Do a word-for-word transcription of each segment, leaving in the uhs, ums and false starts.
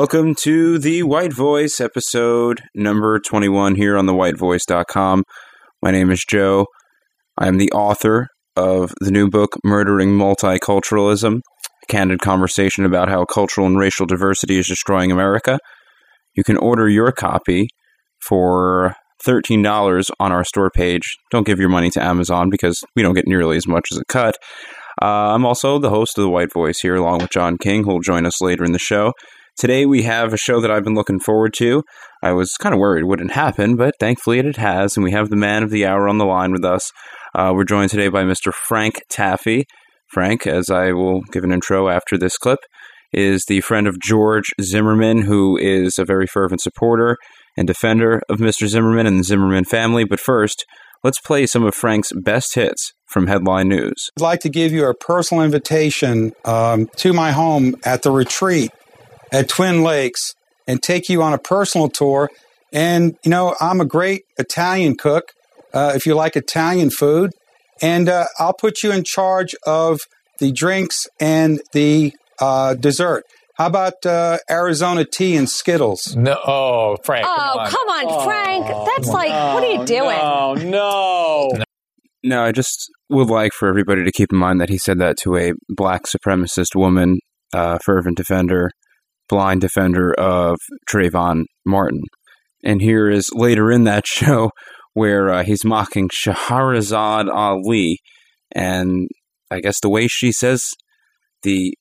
Welcome to The White Voice, episode number twenty-one here on the white voice dot com. My name is Joe. I am the author of the new book, Murdering Multiculturalism, a candid conversation about how cultural and racial diversity is destroying America. You can order your copy for thirteen dollars on our store page. Don't give your money to Amazon because we don't get nearly as much as a cut. Uh, I'm also the host of The White Voice here, along with John King, who will join us later in the show. Today we have a show that I've been looking forward to. I was kind of worried it wouldn't happen, but thankfully it has, and we have the man of the hour on the line with us. Uh, we're joined today by Mister Frank Taffy. Frank, as I will give an intro after this clip, is the friend of George Zimmerman, who is a very fervent supporter and defender of Mister Zimmerman and the Zimmerman family. But first, let's play some of Frank's best hits from Headline News. I'd like to give you a personal invitation um, to my home at the retreat at Twin Lakes and take you on a personal tour. And, you know, I'm a great Italian cook, uh, if you like Italian food. And uh, I'll put you in charge of the drinks and the uh, dessert. How about uh, Arizona tea and Skittles? No, oh, Frank. Oh, come on, come on oh, Frank. That's like, no, what are you doing? No, no. No, I just would like for everybody to keep in mind that he said that to a black supremacist woman, uh, fervent defender, blind defender of Trayvon Martin. And here is later in that show where uh, he's mocking Shahrazad Ali, and I guess the way she says the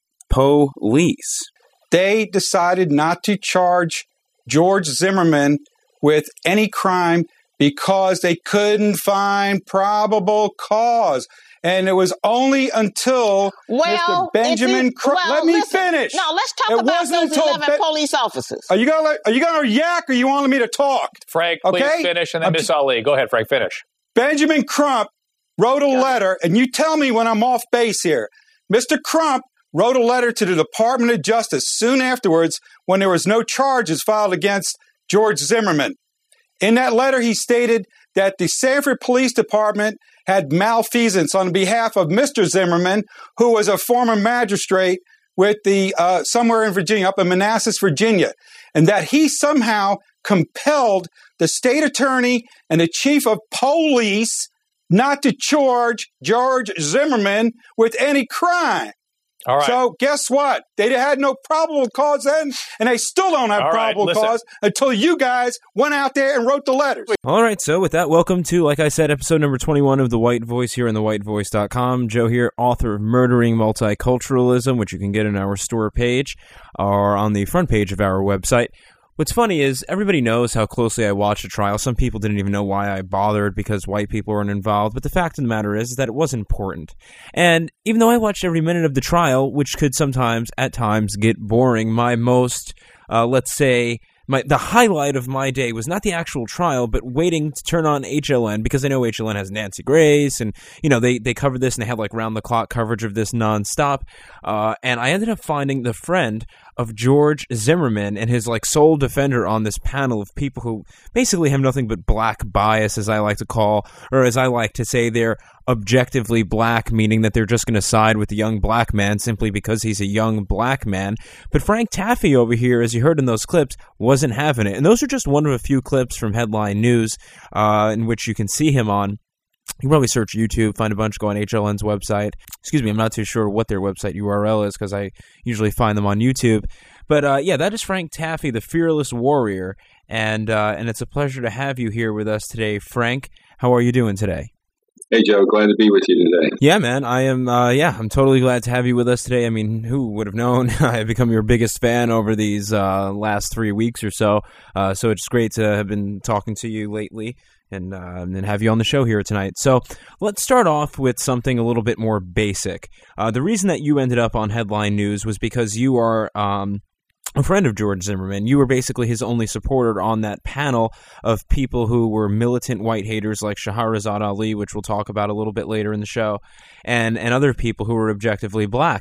police. They decided not to charge George Zimmerman with any crime because they couldn't find probable cause. And it was only until well, Mister Benjamin Cr- well, let me listen, finish. No, let's talk it about those eleven Be- police officers. Are you gonna are you gonna yak or you want me to talk? Frank, please okay? finish, and then Miss Ali. Go ahead, Frank, finish. Benjamin Crump wrote a letter, and you tell me when I'm off base here. Mister Crump wrote a letter to the Department of Justice soon afterwards when there was no charges filed against George Zimmerman. In that letter, he stated that the Sanford Police Department had malfeasance on behalf of Mister Zimmerman, who was a former magistrate with the uh, somewhere in Virginia, up in Manassas, Virginia, and that he somehow compelled the state attorney and the chief of police not to charge George Zimmerman with any crime. All right. So guess what? They had no probable cause then, and they still don't have All probable right, cause until you guys went out there and wrote the letters. All right, so with that, welcome to, like I said, episode number twenty-one of The White Voice here on the white voice dot com. Joe here, author of Murdering Multiculturalism, which you can get on our store page or on the front page of our website. What's funny is everybody knows how closely I watched the trial. Some people didn't even know why I bothered because white people weren't involved. But the fact of the matter is that it was important. And even though I watched every minute of the trial, which could sometimes, at times, get boring, my most, uh, let's say, my the highlight of my day was not the actual trial, but waiting to turn on H L N, because I know H L N has Nancy Grace, and, you know, they, they covered this, and they had, like, round-the-clock coverage of this nonstop. Uh, and I ended up finding the friend of George Zimmerman and his, like, sole defender on this panel of people who basically have nothing but black bias, as I like to call, or as I like to say, they're objectively black, meaning that they're just going to side with the young black man simply because he's a young black man. But Frank Taffy over here, as you heard in those clips, wasn't having it. And those are just one of a few clips from Headline News uh, in which you can see him on. You can probably search YouTube, find a bunch, go on H L N's website. Excuse me, I'm not too sure what their website U R L is because I usually find them on YouTube. But uh, yeah, that is Frank Taffy, the fearless warrior. And, uh, and it's a pleasure to have you here with us today, Frank. How are you doing today? Hey, Joe. Glad to be with you today. Yeah, man. I am, uh, yeah, I'm totally glad to have you with us today. I mean, who would have known? I've become your biggest fan over these uh, last three weeks or so. Uh, so it's great to have been talking to you lately and, uh, and have you on the show here tonight. So let's start off with something a little bit more basic. Uh, the reason that you ended up on Headline News was because you are um, a friend of George Zimmerman. You were basically his only supporter on that panel of people who were militant white haters like Shahrazad Ali, which we'll talk about a little bit later in the show, and, and other people who were objectively black.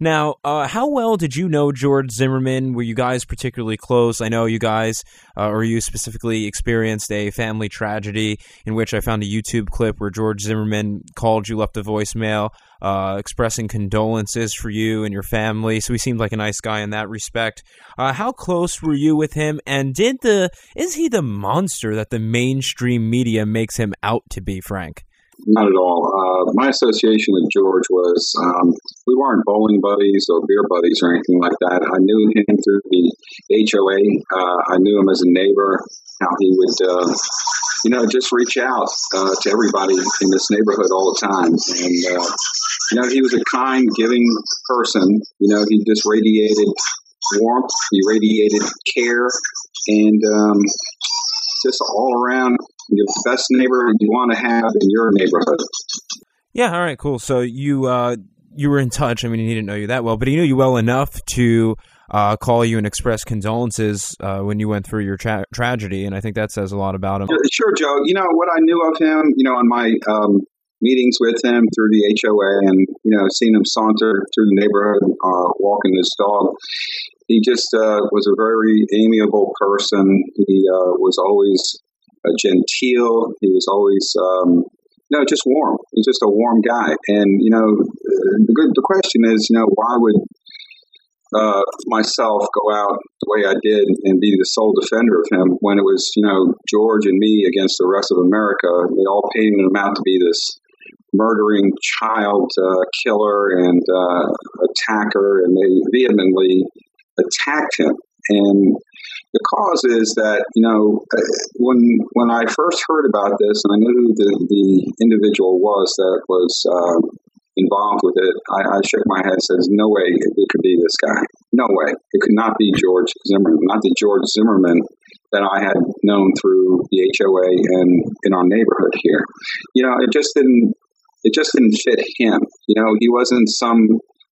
Now, uh, how well did you know George Zimmerman? Were you guys particularly close? I know you guys, uh, or you specifically, experienced a family tragedy in which I found a YouTube clip where George Zimmerman called you, left a voicemail, uh, expressing condolences for you and your family. So he seemed like a nice guy in that respect. Uh, how close were you with him? And did the is he the monster that the mainstream media makes him out to be, Frank? Not at all. Uh, my association with George was, um, we weren't bowling buddies or beer buddies or anything like that. I knew him through the H O A. Uh, I knew him as a neighbor, how he would, uh, you know, just reach out uh, to everybody in this neighborhood all the time. And, uh, you know, he was a kind, giving person. You know, he just radiated warmth, he radiated care, and um, just all around the best neighbor you want to have in your neighborhood. Yeah, all right, cool. So you uh, you were in touch. I mean, he didn't know you that well, but he knew you well enough to uh, call you and express condolences uh, when you went through your tra- tragedy, and I think that says a lot about him. Sure, Joe. You know, what I knew of him, you know, on my um, meetings with him through the H O A and, you know, seeing him saunter through the neighborhood, uh, walking his dog, he just uh, was a very amiable person. He uh, was always uh, genteel. He was always, um, you know, just warm. He's just a warm guy. And, you know, the good, the question is, you know, why would uh, myself go out the way I did and be the sole defender of him when it was, you know, George and me against the rest of America? They all painted him out to be this murdering child uh, killer and uh, attacker, and they vehemently attacked him. And the cause is that, you know, when when I first heard about this, and I knew who the, the individual was that was uh, involved with it, I, I shook my head and said, no way it could be this guy. No way. It could not be George Zimmerman, not the George Zimmerman that I had known through the H O A and in our neighborhood here. You know, it just didn't, it just didn't fit him. You know, he wasn't some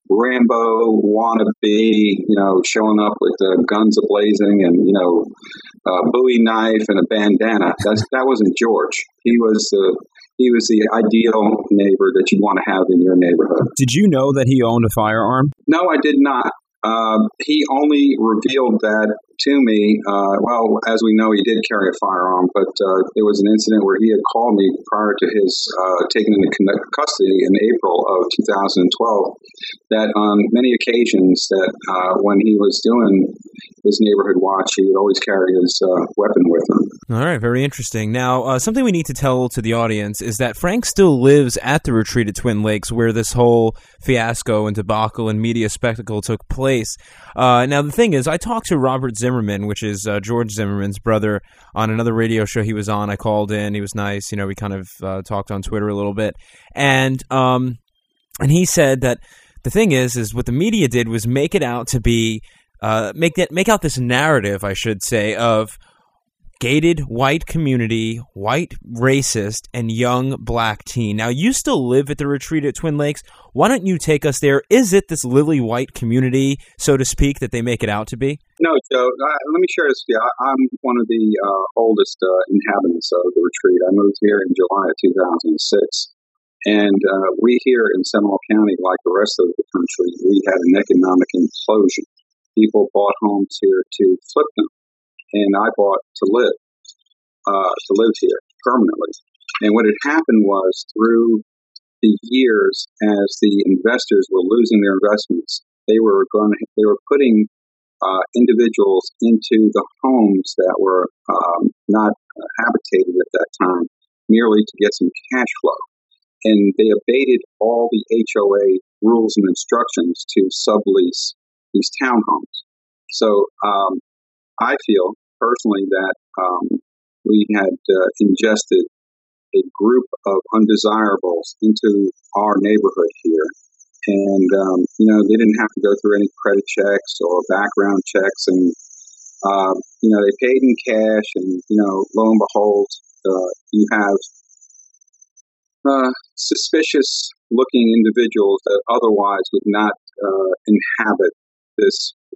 Rambo wannabe, you know, showing up with uh, guns ablazing and, you know, a Bowie knife and a bandana. That's, that wasn't George. He was uh, he was the ideal neighbor that you'd want to have in your neighborhood. Did you know that he owned a firearm? No, I did not. Uh, he only revealed that to me. Uh, well, as we know, he did carry a firearm, but uh, there was an incident where he had called me prior to his uh, taking into custody in April of two thousand twelve, that on many occasions that uh, when he was doing his neighborhood watch, he would always carry his uh, weapon with him. All right, very interesting. Now, uh, something we need to tell to the audience is that Frank still lives at the retreat at Twin Lakes where this whole fiasco and debacle and media spectacle took place. Uh, now, the thing is, I talked to Robert Zimmerman, which is uh, George Zimmerman's brother, on another radio show he was on. I called in. He was nice. You know, we kind of uh, talked on Twitter a little bit. And um, and he said that the thing is, is what the media did was make it out to be, uh, make that make out this narrative, I should say, of gated white community, white racist, and young black teen. Now, you still live at the retreat at Twin Lakes. Why don't you take us there? Is it this lily white community, so to speak, that they make it out to be? No, Joe. Uh, let me share this with you. I, I'm one of the uh, oldest uh, inhabitants of the retreat. I moved here in July of two thousand six. And uh, we here in Seminole County, like the rest of the country, we had an economic implosion. People bought homes here to flip them. And I bought to live, uh, to live here permanently. And what had happened was through the years, as the investors were losing their investments, they were going, they were putting uh, individuals into the homes that were um, not uh, habitated at that time, merely to get some cash flow. And they abated all the H O A rules and instructions to sublease these townhomes. So um, I feel personally that um, we had uh, ingested a group of undesirables into our neighborhood here. And, um, you know, they didn't have to go through any credit checks or background checks. And, uh, you know, they paid in cash. And, you know, lo and behold, uh, you have uh, suspicious-looking individuals that otherwise would not uh, inhabit this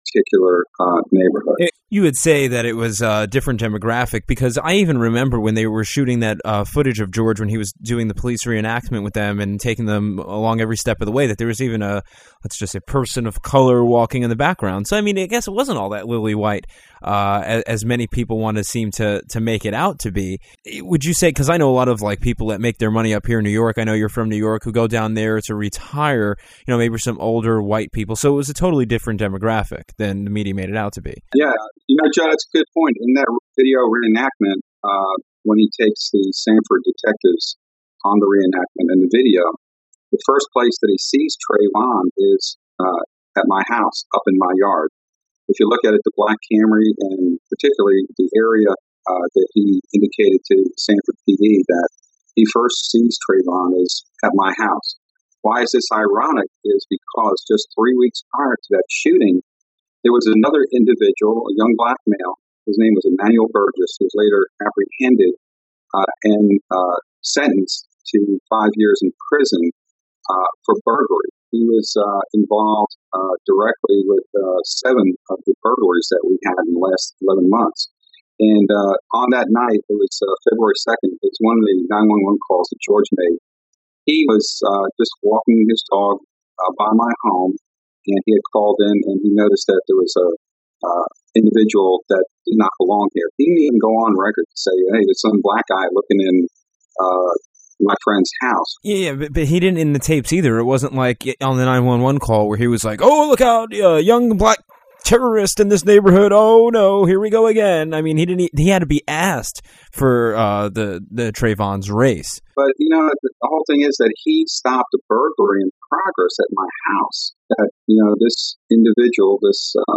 particular uh, neighborhood. It, you would say that it was a different demographic, because I even remember when they were shooting that uh, footage of George when he was doing the police reenactment with them and taking them along every step of the way, that there was even a, let's just say, person of color walking in the background. So, I mean, I guess it wasn't all that lily white uh, as, as many people want to seem to, to make it out to be. Would you say, because I know a lot of like people that make their money up here in New York, I know you're from New York, who go down there to retire, you know, maybe some older white people. So it was a totally different demographic than the media made it out to be. Yeah. You know, Joe, that's a good point. In that video reenactment, uh, when he takes the Sanford detectives on the reenactment in the video, the first place that he sees Trayvon is uh, at my house, up in my yard. If you look at it, the black Camry, and particularly the area uh, that he indicated to Sanford P D that he first sees Trayvon is at my house. Why is this ironic? Is because just three weeks prior to that shooting, there was another individual, a young black male. His name was Emmanuel Burgess, who was later apprehended uh, and uh, sentenced to five years in prison uh, for burglary. He was uh, involved uh, directly with uh, seven of the burglaries that we had in the last eleven months. And uh, on that night, it was uh, February second, it's one of the nine one one calls that George made. He was uh, just walking his dog uh, by my home, and he had called in and he noticed that there was a uh, individual that did not belong here. He didn't even go on record to say, hey, there's some black guy looking in uh, my friend's house. Yeah, yeah but, but he didn't in the tapes either. It wasn't like on the nine one one call where he was like, oh, look out, uh, young black terrorist in this neighborhood. Oh, no, here we go again. I mean, he didn't. He had to be asked for uh, the, the Trayvon's race. But, you know, the, the whole thing is that he stopped a burglary in progress at my house. That, you know, this individual, this uh,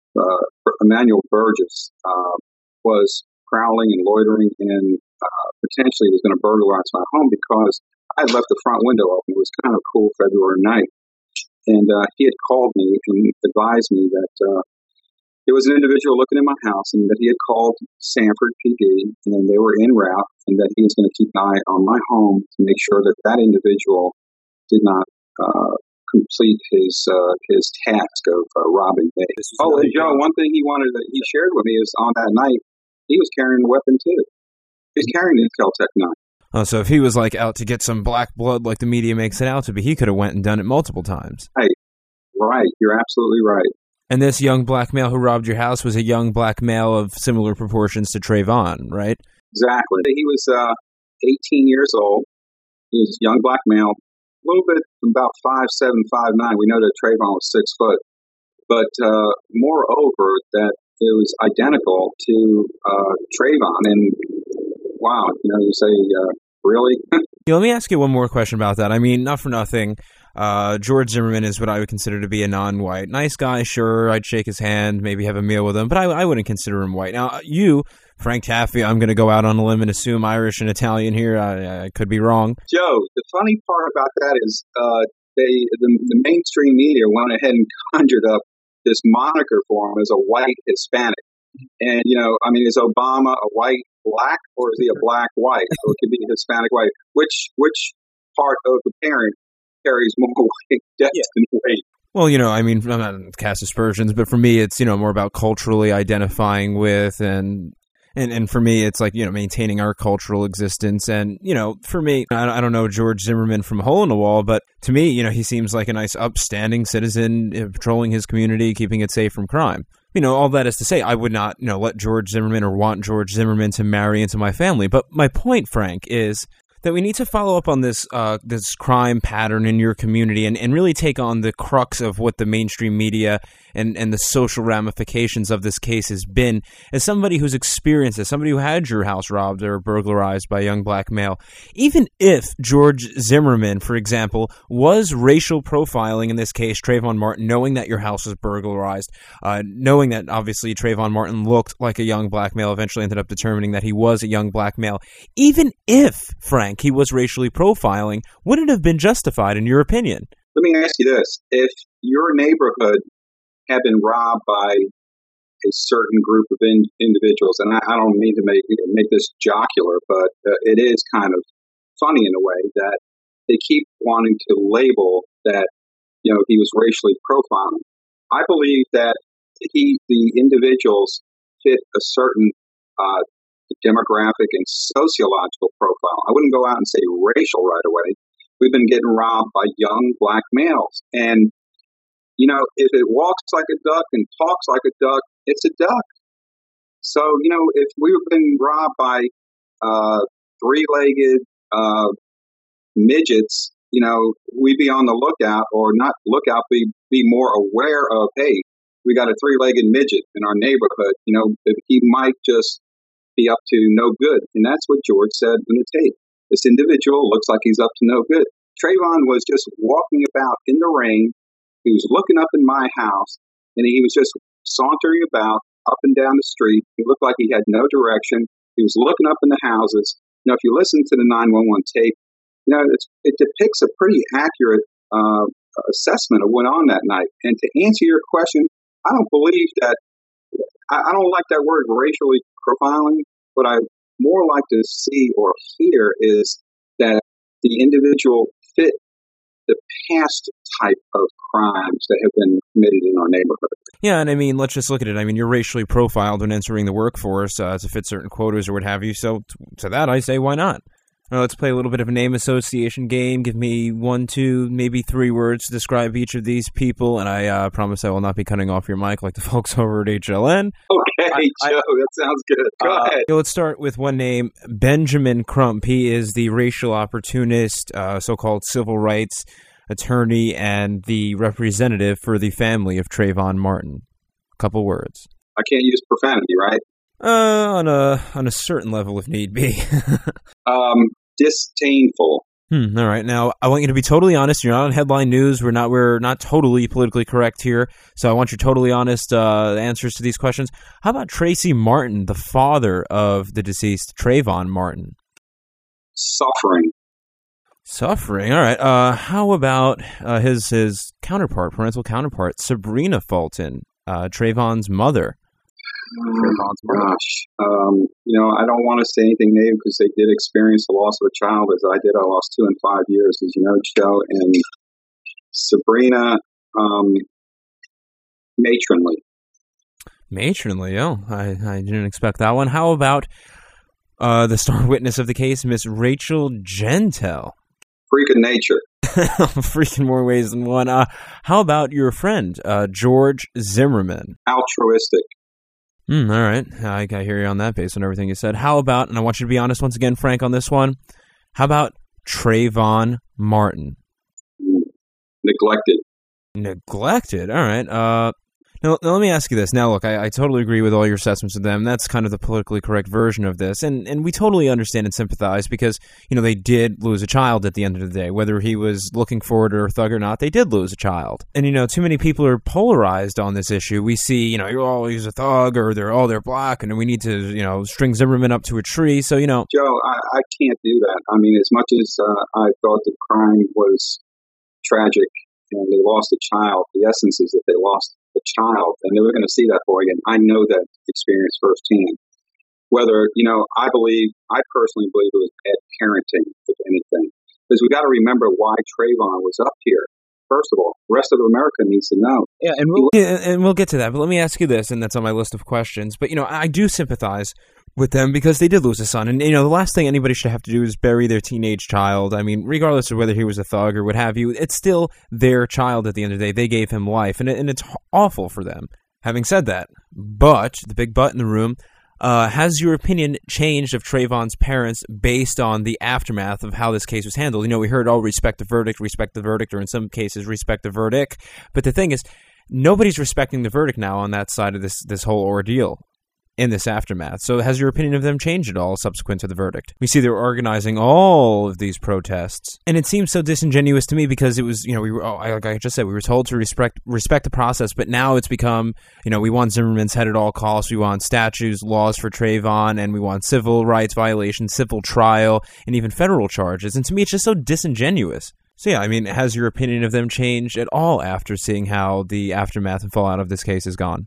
uh, Emmanuel Burgess, uh, was prowling and loitering and uh, potentially was going to burglarize my home because I had left the front window open. It was kind of a cool February night. And uh, he had called me and advised me that uh, there was an individual looking in my house and that he had called Sanford P D and they were en route and that he was going to keep an eye on my home to make sure that that individual did not uh, complete his uh, his task of uh, robbing me. Oh, and Joe, one thing he wanted that he shared with me is on that night, he was carrying a weapon too. He was carrying a Kel-Tec nine. Oh, so if he was like out to get some black blood like the media makes it out to be, he could have went and done it multiple times. Right, right. You're absolutely right. And this young black male who robbed your house was a young black male of similar proportions to Trayvon, right? Exactly. He was uh, eighteen years old. He was a young black male, a little bit about five seven, five nine. We know that Trayvon was six foot. But uh, moreover, that it was identical to uh, Trayvon. And wow, you know, you say, uh, really? Yeah, let me ask you one more question about that. I mean, not for nothing, uh, George Zimmerman is what I would consider to be a non-white. Nice guy, sure, I'd shake his hand, maybe have a meal with him, but I, I wouldn't consider him white. Now, you, Frank Taffy, I'm going to go out on a limb and assume Irish and Italian here. I, I could be wrong. Joe, the funny part about that is uh, they the, the mainstream media went ahead and conjured up this moniker for him as a white Hispanic. And, you know, I mean, is Obama a white black or is he a black white? So it could be Hispanic white. Which which part of the parent carries more weight, depth, yeah. and weight? Well, you know, I mean, I'm not cast aspersions, but for me, it's, you know, more about culturally identifying with and And and for me, it's like, you know, maintaining our cultural existence. And, you know, for me, I, I don't know George Zimmerman from a hole in the wall, but to me, you know, he seems like a nice upstanding citizen, uh, patrolling his community, keeping it safe from crime. You know, all that is to say, I would not, you know, let George Zimmerman or want George Zimmerman to marry into my family. But my point, Frank, is that we need to follow up on this uh, this crime pattern in your community and, and really take on the crux of what the mainstream media and, and the social ramifications of this case has been. As somebody who's experienced it, somebody who had your house robbed or burglarized by a young black male, even if George Zimmerman, for example, was racial profiling in this case, Trayvon Martin, knowing that your house was burglarized, uh, knowing that obviously Trayvon Martin looked like a young black male, eventually ended up determining that he was a young black male, even if, Frank, he was racially profiling, would it have been justified in your opinion? Let me ask you this. If your neighborhood had been robbed by a certain group of in, individuals, and I, I don't mean to make make this jocular, but uh, it is kind of funny in a way that they keep wanting to label that, you know, he was racially profiling. I believe that he the individuals fit a certain uh, demographic and sociological profile. I wouldn't go out and say racial right away. We've been getting robbed by young black males. And, you know, if it walks like a duck and talks like a duck, it's a duck. So, you know, if we've been robbed by uh, three-legged uh, midgets, you know, we'd be on the lookout, or not lookout, be, be more aware of, hey, we got a three-legged midget in our neighborhood. You know, he might just be up to no good. And that's what George said in the tape. This individual looks like he's up to no good. Trayvon was just walking about in the rain. He was looking up in my house, and he was just sauntering about up and down the street. He looked like he had no direction. He was looking up in the houses. You know, if you listen to the nine one one tape, you know, it's, it depicts a pretty accurate uh, assessment of what went on that night. And to answer your question, I don't believe that, I, I don't like that word racially profiling. What I more like to see or hear is that the individual fit the past type of crimes that have been committed in our neighborhood. Yeah, and I mean, let's just look at it. I mean, you're racially profiled when entering the workforce uh, to fit certain quotas or what have you. So to that, I say, why not? Now, let's play a little bit of a name association game. Give me one, two, maybe three words to describe each of these people, and I uh, promise I will not be cutting off your mic like the folks over at H L N. Okay, I, Joe, I, that sounds good. Go uh, ahead. Let's start with one name, Benjamin Crump. He is the racial opportunist, uh, so-called civil rights attorney, and the representative for the family of Trayvon Martin. Couple words. I can't use profanity, right? Uh, on a on a certain level, if need be. um, disdainful. Hmm, all right. Now, I want you to be totally honest. You're not on headline news. We're not. We're not totally politically correct here. So I want your totally honest uh, answers to these questions. How about Tracy Martin, the father of the deceased Trayvon Martin? Suffering. Suffering. All right. Uh, how about uh, his his counterpart, parental counterpart, Sabrina Fulton, uh, Trayvon's mother? Oh, gosh, um, you know, I don't want to say anything negative because they did experience the loss of a child, as I did. I lost two in five years, as you know, Joe. And Sabrina, um, matronly. Matronly, oh, I, I didn't expect that one. How about uh, the star witness of the case, Miss Rachel Jeantel? Freak of nature. Freaking more ways than one. Uh, how about your friend, uh, George Zimmerman? Altruistic. Mm, all right. I, I hear you on that based on everything you said. How about, and I want you to be honest once again, Frank, on this one, how about Trayvon Martin? Neglected. Neglected. All right. Uh, now, now, let me ask you this. Now, look, I, I totally agree with all your assessments of them. That's kind of the politically correct version of this. And and we totally understand and sympathize because, you know, they did lose a child at the end of the day. Whether he was looking for it or a thug or not, they did lose a child. And, you know, too many people are polarized on this issue. We see, you know, you're all he's a thug or they're all they're black and we need to, you know, string Zimmerman up to a tree. So, you know. Joe, I, I can't do that. I mean, as much as uh, I thought the crime was tragic and they lost a child, the essence is that they lost a child, and they were going to see that boy again. I know that experience firsthand. Whether, you know, I believe, I personally believe it was bad parenting, if anything. Because we got to remember why Trayvon was up here. First of all, the rest of America needs to know. Yeah, and we'll, yeah, and we'll get to that. But let me ask you this, and that's on my list of questions. But, you know, I do sympathize with them because they did lose a son. And, you know, the last thing anybody should have to do is bury their teenage child. I mean, regardless of whether he was a thug or what have you, it's still their child at the end of the day. They gave him life, and, it, and it's awful for them. Having said that, but, the big but in the room, uh, has your opinion changed of Trayvon's parents based on the aftermath of how this case was handled? You know, we heard, oh, respect the verdict, respect the verdict, or in some cases, respect the verdict. But the thing is, nobody's respecting the verdict now on that side of this this whole ordeal in this aftermath. So has your opinion of them changed at all subsequent to the verdict? We see they're organizing all of these protests, and it seems so disingenuous to me because it was, you know, we were, oh, like I just said, we were told to respect respect the process, but now it's become, you know, we want Zimmerman's head at all costs, we want statutes, laws for Trayvon, and we want civil rights violations, civil trial, and even federal charges, and to me it's just so disingenuous. So yeah, I mean, has your opinion of them changed at all after seeing how the aftermath and fallout of this case has gone?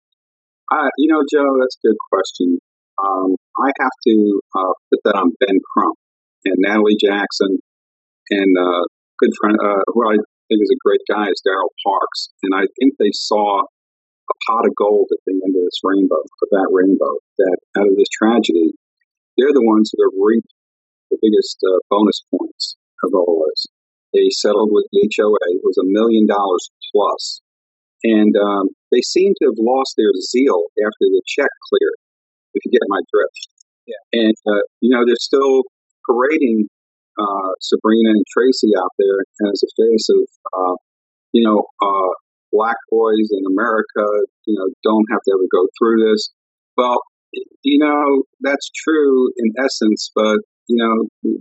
Uh, you know, Joe, that's a good question. Um, I have to uh, put that on Ben Crump and Natalie Jackson and uh, good friend, uh, who I think is a great guy, is Daryl Parks. And I think they saw a pot of gold at the end of this rainbow, of that rainbow, that out of this tragedy, they're the ones that have reaped the biggest uh, bonus points of all this. They settled with the H O A. It was a million dollars plus. And um, they seem to have lost their zeal after the check cleared, if you get my drift. Yeah. And, uh, you know, they're still parading uh, Sabrina and Tracy out there as a face of, uh, you know, uh, black boys in America, you know, don't have to ever go through this. Well, you know, that's true in essence, but, you know,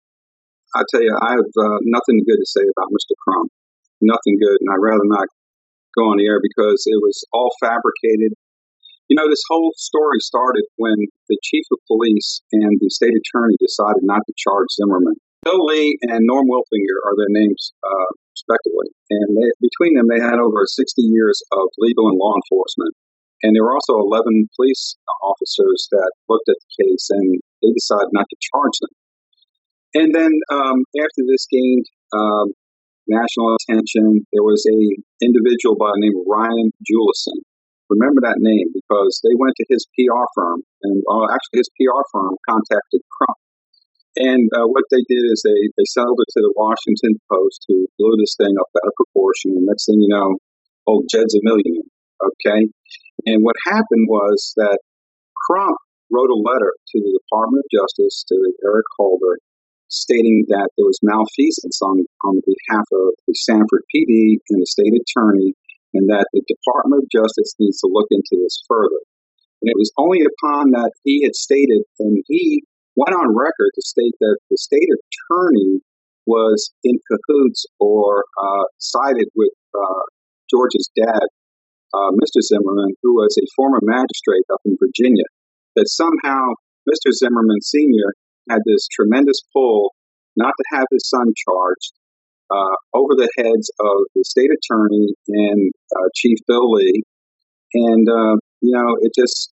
I tell you, I have uh, nothing good to say about Mister Crump. Nothing good, and I'd rather not go on the air because it was all fabricated. You know, this whole story started when the chief of police and the state attorney decided not to charge Zimmerman. Bill Lee and Norm Wilfinger are their names, uh, respectively. And they, between them, they had over sixty years of legal and law enforcement. And there were also eleven police officers that looked at the case, and they decided not to charge them. And then um, after this gained um, national attention, there was a individual by the name of Ryan Jewelson. Remember that name because they went to his P R firm, and uh, actually his P R firm contacted Crump. And uh, what they did is they, they sold it to the Washington Post, who blew this thing up out of proportion. And next thing you know, old Jed's a millionaire, okay? And what happened was that Crump wrote a letter to the Department of Justice, to Eric Holder, stating that there was malfeasance on, on behalf of the Sanford P D and the state attorney, and that the Department of Justice needs to look into this further. And it was only upon that he had stated, and he went on record to state that the state attorney was in cahoots or uh, sided with uh, George's dad, uh, Mister Zimmerman, who was a former magistrate up in Virginia, that somehow Mister Zimmerman Senior had this tremendous pull not to have his son charged uh, over the heads of the state attorney and uh, Chief Bill Lee. And, uh, you know, it just,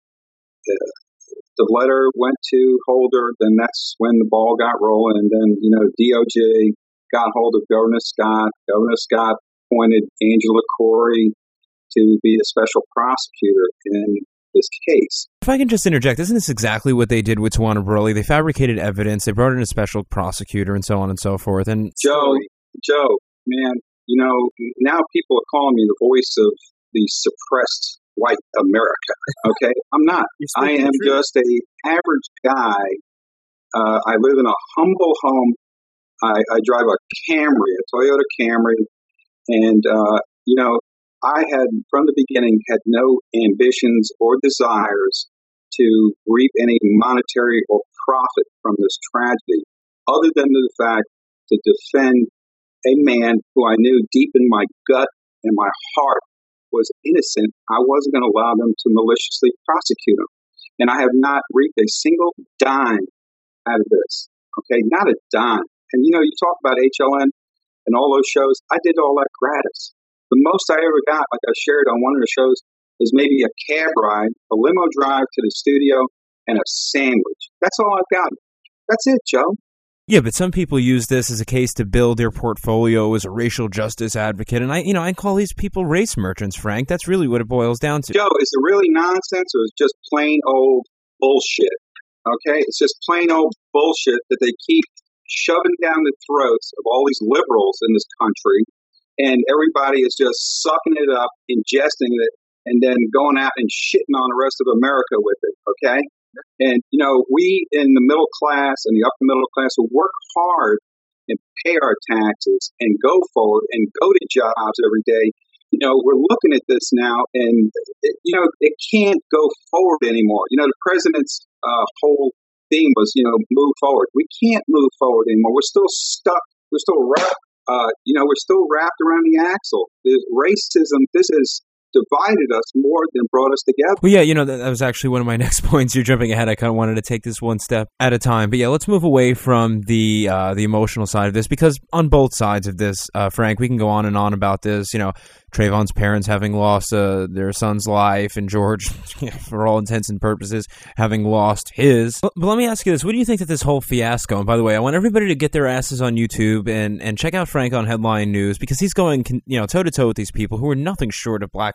uh, the letter went to Holder, then that's when the ball got rolling. And then, you know, D O J got hold of Governor Scott. Governor Scott appointed Angela Corey to be the special prosecutor in this case. If I can just interject, isn't this exactly what they did with Tawana Brawley? They fabricated evidence, they brought in a special prosecutor, and so on and so forth. And Joe, Joe, man, you know, now people are calling me the voice of the suppressed white America. Okay, I'm not. I am just a average guy. Uh, I live in a humble home. I, I drive a Camry, a Toyota Camry, and uh, you know, I had from the beginning had no ambitions or desires to reap any monetary or profit from this tragedy, other than the fact to defend a man who I knew deep in my gut and my heart was innocent. I wasn't going to allow them to maliciously prosecute him. And I have not reaped a single dime out of this. Okay, not a dime. And, you know, you talk about H L N and all those shows. I did all that gratis. The most I ever got, like I shared on one of the shows, is maybe a cab ride, a limo drive to the studio, and a sandwich. That's all I've got. That's it, Joe. Yeah, but some people use this as a case to build their portfolio as a racial justice advocate. And I, you know, I call these people race merchants, Frank. That's really what it boils down to. Joe, is it really nonsense or is it just plain old bullshit? Okay? It's just plain old bullshit that they keep shoving down the throats of all these liberals in this country. And everybody is just sucking it up, ingesting it, and then going out and shitting on the rest of America with it, okay? And, you know, we in the middle class and the upper middle class will work hard and pay our taxes and go forward and go to jobs every day. You know, we're looking at this now, and, it, you know, it can't go forward anymore. You know, the president's uh, whole theme was, you know, move forward. We can't move forward anymore. We're still stuck. We're still wrapped. Uh, you know, we're still wrapped around the axle. The racism, this has divided us more than brought us together. Well, yeah, you know, that, that was actually one of my next points. You're jumping ahead. I kind of wanted to take this one step at a time. But yeah, let's move away from the uh, the emotional side of this, because on both sides of this, uh, Frank, we can go on and on about this. You know, Trayvon's parents having lost uh, their son's life, and George, for all intents and purposes, having lost his. But, but let me ask you this. What do you think that this whole fiasco, and by the way, I want everybody to get their asses on YouTube and, and check out Frank on Headline News, because he's going, you know, toe-to-toe with these people who are nothing short of black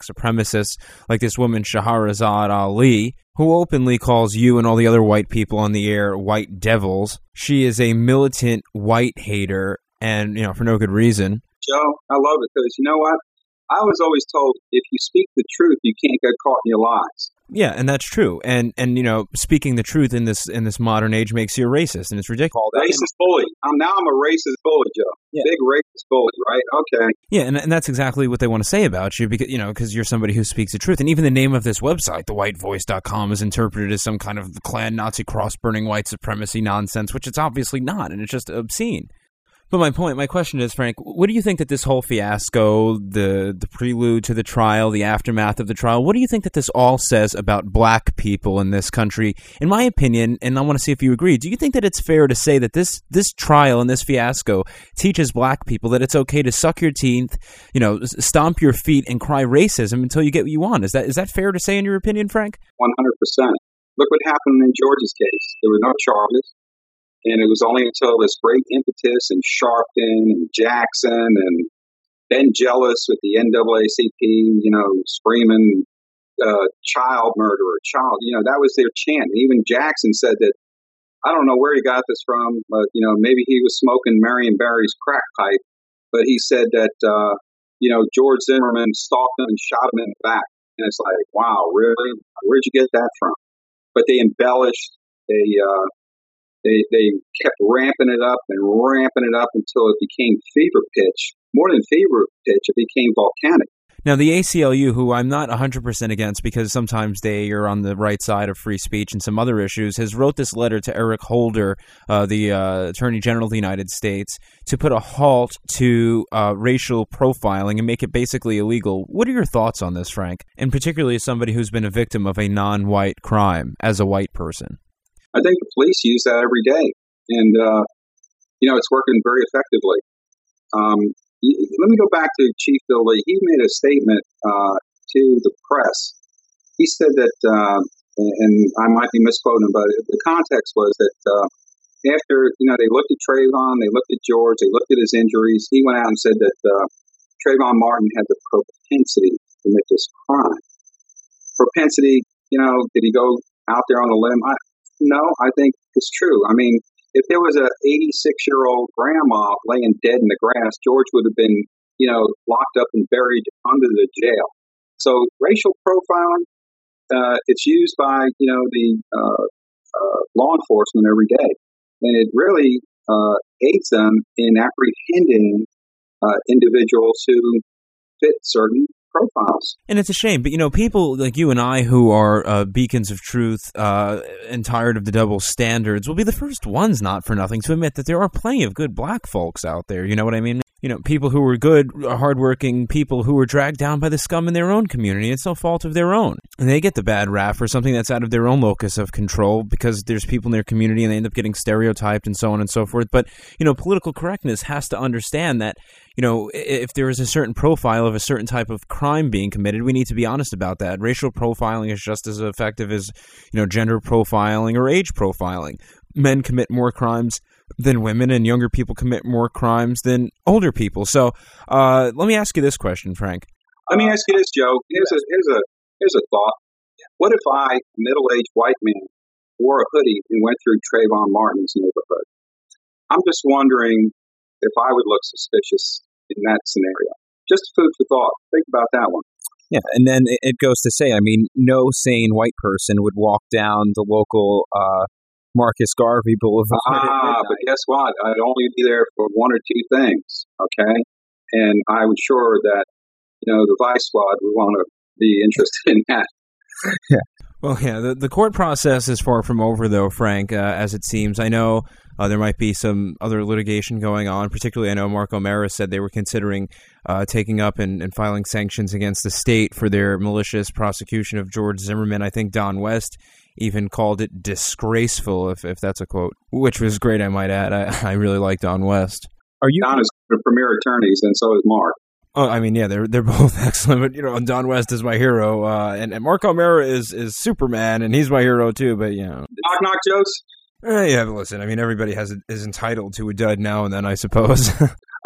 supremacists like this woman Shahrazad Ali, who openly calls you and all the other white people on the air white devils. She is a militant white hater, and, you know, for no good reason. Joe, I love it because, you know what? I was always told if you speak the truth, you can't get caught in your lies. Yeah, and that's true. And, and you know, speaking the truth in this in this modern age makes you a racist, and it's ridiculous. Racist bully. I'm, now I'm a racist bully, Joe. Yeah. Big racist bully, right? Okay. Yeah, and, and that's exactly what they want to say about you, because, you know, because you're somebody who speaks the truth. And even the name of this website, the white voice dot com, is interpreted as some kind of Klan Nazi cross-burning white supremacy nonsense, which it's obviously not, and it's just obscene. But my point, my question is, Frank, what do you think that this whole fiasco, the the prelude to the trial, the aftermath of the trial, what do you think that this all says about black people in this country? In my opinion, and I want to see if you agree, do you think that it's fair to say that this this trial and this fiasco teaches black people that it's okay to suck your teeth, you know, stomp your feet and cry racism until you get what you want? Is that is that fair to say in your opinion, Frank? one hundred percent. Look what happened in George's case. There were no charges. And it was only until this great impetus and Sharpton and Jackson and Ben Jealous with the N double A C P, you know, screaming uh, child murderer, child, you know, that was their chant. And even Jackson said that, I don't know where he got this from, but, you know, maybe he was smoking Marion Barry's crack pipe, but he said that, uh, you know, George Zimmerman stalked him and shot him in the back. And it's like, wow, really? Where'd you get that from? But they embellished, they, uh, They they kept ramping it up and ramping it up until it became fever pitch. More than fever pitch, it became volcanic. Now, the A C L U, who I'm not one hundred percent against because sometimes they are on the right side of free speech and some other issues, has wrote this letter to Eric Holder, uh, the uh, Attorney General of the United States, to put a halt to uh, racial profiling and make it basically illegal. What are your thoughts on this, Frank? And particularly as somebody who's been a victim of a non-white crime as a white person. I think the police use that every day, and, uh, you know, it's working very effectively. Um, let me go back to Chief Bill Lee. He made a statement uh, to the press. He said that, uh, and I might be misquoting him, but the context was that uh, after, you know, they looked at Trayvon, they looked at George, they looked at his injuries, he went out and said that uh, Trayvon Martin had the propensity to commit this crime. Propensity, you know, did he go out there on a limb? I, No, I think it's true. I mean, if there was a eighty-six-year-old grandma laying dead in the grass, George would have been, you know, locked up and buried under the jail. So racial profiling, uh, it's used by, you know, the uh, uh, law enforcement every day. And it really uh, aids them in apprehending uh, individuals who fit certain profiles. And it's a shame, but, you know, people like you and I who are uh, beacons of truth uh, and tired of the double standards will be the first ones, not for nothing, to admit that there are plenty of good black folks out there. You know what I mean? You know, people who were good, hardworking people who were dragged down by the scum in their own community. It's no fault of their own. And they get the bad rap for something that's out of their own locus of control because there's people in their community and they end up getting stereotyped and so on and so forth. But, you know, political correctness has to understand that, you know, if there is a certain profile of a certain type of crime being committed, we need to be honest about that. Racial profiling is just as effective as, you know, gender profiling or age profiling. Men commit more crimes than women, and younger people commit more crimes than older people. So uh, let me ask you this question, Frank. Let me ask you this, Joe. Here's a, here's a, here's a thought. What if I, a middle-aged white man, wore a hoodie and went through Trayvon Martin's neighborhood? I'm just wondering if I would look suspicious in that scenario. Just food for thought. Think about that one. Yeah, and then it goes to say, I mean, no sane white person would walk down the local uh, Marcus Garvey Boulevard. Ah, but guess what? I'd only be there for one or two things, okay? And I was sure that, you know, the Vice Squad would want to be interested in that. Yeah. Well, yeah, the, the court process is far from over, though, Frank, uh, as it seems. I know uh, there might be some other litigation going on. Particularly, I know Mark O'Mara said they were considering uh, taking up and, and filing sanctions against the state for their malicious prosecution of George Zimmerman. I think Don West even called it disgraceful, if if that's a quote, which was great, I might add. I, I really like Don West. Are you Don is the premier attorneys, and so is Mark. Oh, I mean, yeah, they're they're both excellent. But, you know, Don West is my hero, uh, and, and Mark O'Mara is is Superman, and he's my hero too. But, you know, knock knock jokes. Uh, yeah, but listen, I mean, everybody has is entitled to a dud now and then, I suppose.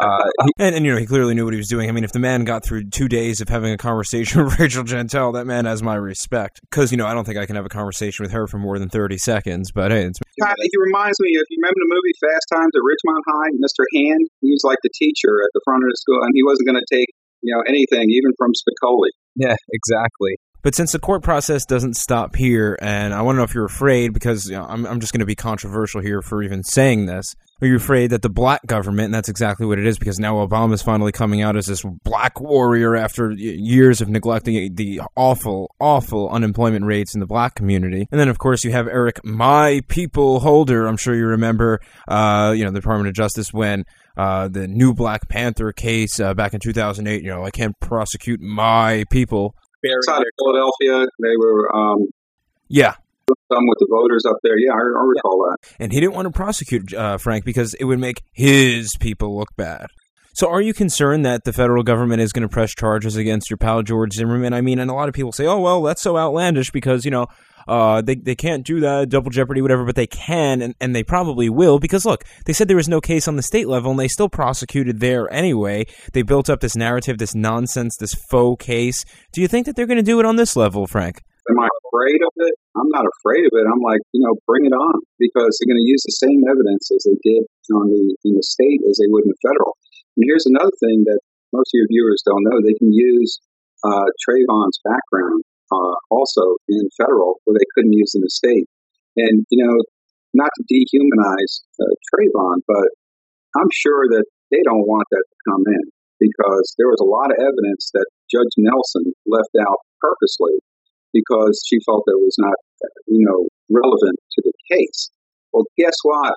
Uh, he, and, and, you know, he clearly knew what he was doing. I mean, if the man got through two days of having a conversation with Rachel Jeantel, that man has my respect. Because, you know, I don't think I can have a conversation with her for more than thirty seconds, but hey, it's... He reminds me, if you remember the movie Fast Times at Ridgemont High, Mister Hand, he was like the teacher at the front of the school, and he wasn't going to take, you know, anything, even from Spicoli. Yeah, exactly. But since the court process doesn't stop here, and I want to know if you're afraid, because you know, I'm, I'm just going to be controversial here for even saying this, are you afraid that the black government, and that's exactly what it is, because now Obama's finally coming out as this black warrior after years of neglecting the awful, awful unemployment rates in the black community. And then, of course, you have Eric My People Holder. I'm sure you remember, uh, you know, the Department of Justice when uh, the new Black Panther case uh, back in two thousand eight, you know, I can't prosecute my people. Outside of Philadelphia, they were, um, yeah, some with the voters up there. Yeah, I, I recall yeah. that. And he didn't want to prosecute uh, Frank because it would make his people look bad. So are you concerned that the federal government is going to press charges against your pal George Zimmerman? I mean, and a lot of people say, oh, well, that's so outlandish because, you know, uh, they, they can't do that, double jeopardy, whatever, but they can, and, and they probably will because, look, they said there was no case on the state level, and they still prosecuted there anyway. They built up this narrative, this nonsense, this faux case. Do you think that they're going to do it on this level, Frank? Am I afraid of it? I'm not afraid of it. I'm like, you know, bring it on because they're going to use the same evidence as they did on the in the state as they would in the federal. And here's another thing that most of your viewers don't know. They can use uh, Trayvon's background uh, also in federal where they couldn't use in the state. And, you know, not to dehumanize uh, Trayvon, but I'm sure that they don't want that to come in because there was a lot of evidence that Judge Nelson left out purposely because she felt that it was not, you know, relevant to the case. Well, guess what,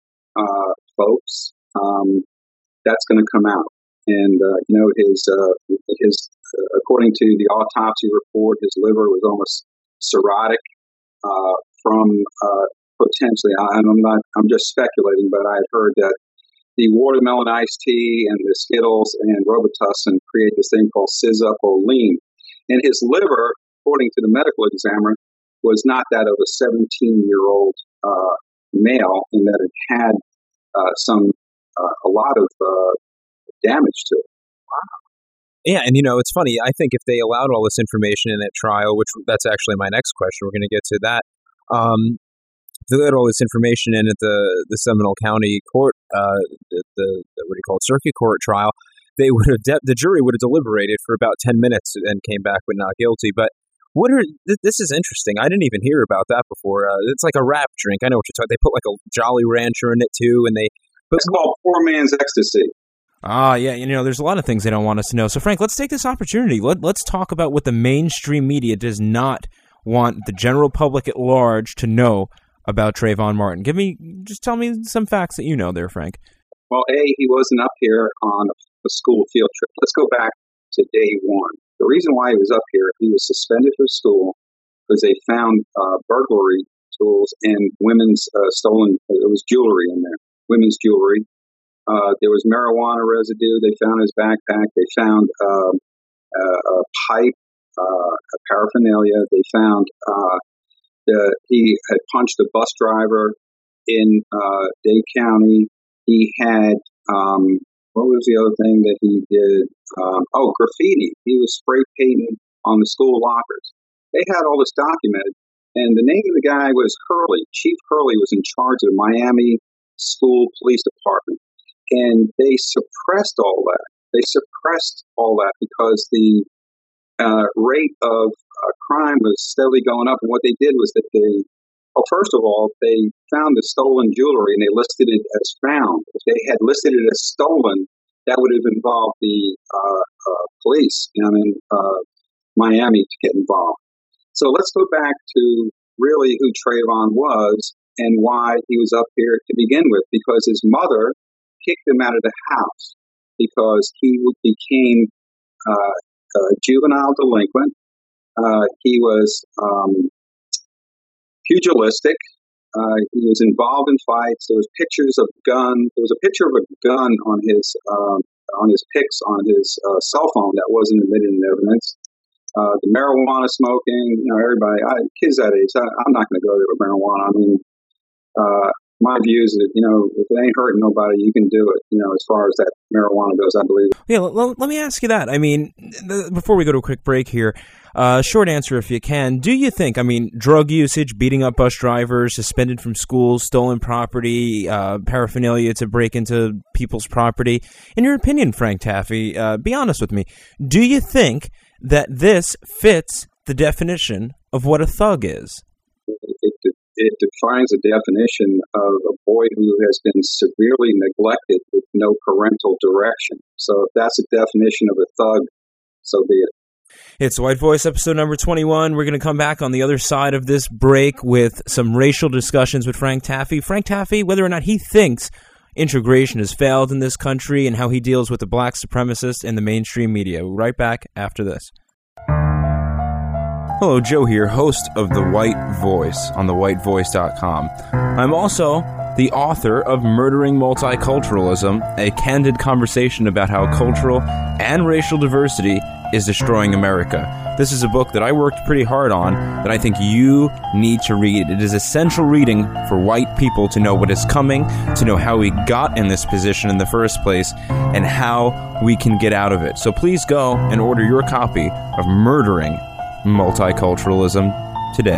uh, folks? Um, that's going to come out. And, uh, you know, his, uh, his uh, according to the autopsy report, his liver was almost cirrhotic uh, from uh, potentially, I, I'm not, I'm just speculating, but I had heard that the watermelon iced tea and the Skittles and Robitussin create this thing called schizoline. And his liver, according to the medical examiner, was not that of a seventeen-year-old uh, male in that it had uh, some, uh, a lot of uh, damage to it. Wow. Yeah, and you know, it's funny. I think if they allowed all this information in that trial, which that's actually my next question, we're going to get to that. Um, if they allowed all this information in at the, the Seminole County Court, uh, the, the, the what do you call it, Circuit Court trial, they would have de- the jury would have deliberated for about ten minutes and came back with not guilty. But what are th- this is interesting. I didn't even hear about that before. Uh, it's like a rap drink. I know what you're talking. They put like a Jolly Rancher in it too, and they. But, it's called poor man's ecstasy. Ah, yeah, you know, there's a lot of things they don't want us to know. So, Frank, let's take this opportunity. Let, let's talk about what the mainstream media does not want the general public at large to know about Trayvon Martin. Give me, just tell me some facts that you know there, Frank. Well, A, he wasn't up here on a school field trip. Let's go back to day one. The reason why he was up here, he was suspended from school because they found uh, burglary tools and women's uh, stolen, there was jewelry in there, women's jewelry. Uh, there was marijuana residue. They found his backpack. They found uh, a, a pipe, uh, a paraphernalia. They found uh, that he had punched a bus driver in uh, Dade County. He had, um, what was the other thing that he did? Um, oh, graffiti. He was spray painting on the school lockers. They had all this documented. And the name of the guy was Hurley. Chief Hurley was in charge of the Miami School Police Department. And they suppressed all that. They suppressed all that because the uh, rate of uh, crime was steadily going up. And what they did was that they, well, first of all, they found the stolen jewelry and they listed it as found. If they had listed it as stolen, that would have involved the uh, uh, police down in uh, Miami to get involved. So let's go back to really who Trayvon was and why he was up here to begin with, because his mother kicked him out of the house because he became uh, a juvenile delinquent. Uh, he was um, pugilistic. Uh, he was involved in fights. There was pictures of gun. There was a picture of a gun on his um, on his pics on his uh, cell phone that wasn't admitted in evidence. Uh, the marijuana smoking. You know, everybody, I, kids that age. I, I'm not going to go to marijuana. I mean, uh, my view is that, you know, if it ain't hurting nobody, you can do it, you know, as far as that marijuana goes, I believe. Yeah, let, let me ask you that. I mean, the, before we go to a quick break here, uh, short answer if you can, do you think, I mean, drug usage, beating up bus drivers, suspended from schools, stolen property, uh, paraphernalia to break into people's property, in your opinion, Frank Taffy, uh, be honest with me, do you think that this fits the definition of what a thug is? It, it, it defines a definition of a boy who has been severely neglected with no parental direction. So if that's a definition of a thug, so be it. It's White Voice, episode number twenty-one. We're going to come back on the other side of this break with some racial discussions with Frank Taffy. Frank Taffy, whether or not he thinks integration has failed in this country and how he deals with the black supremacists in the mainstream media. We'll be right back after this. Hello, Joe here, host of The White Voice on the white voice dot com. I'm also the author of Murdering Multiculturalism, a candid conversation about how cultural and racial diversity is destroying America. This is a book that I worked pretty hard on that I think you need to read. It is essential reading for white people to know what is coming, to know how we got in this position in the first place, and how we can get out of it. So please go and order your copy of Murdering Multiculturalism today.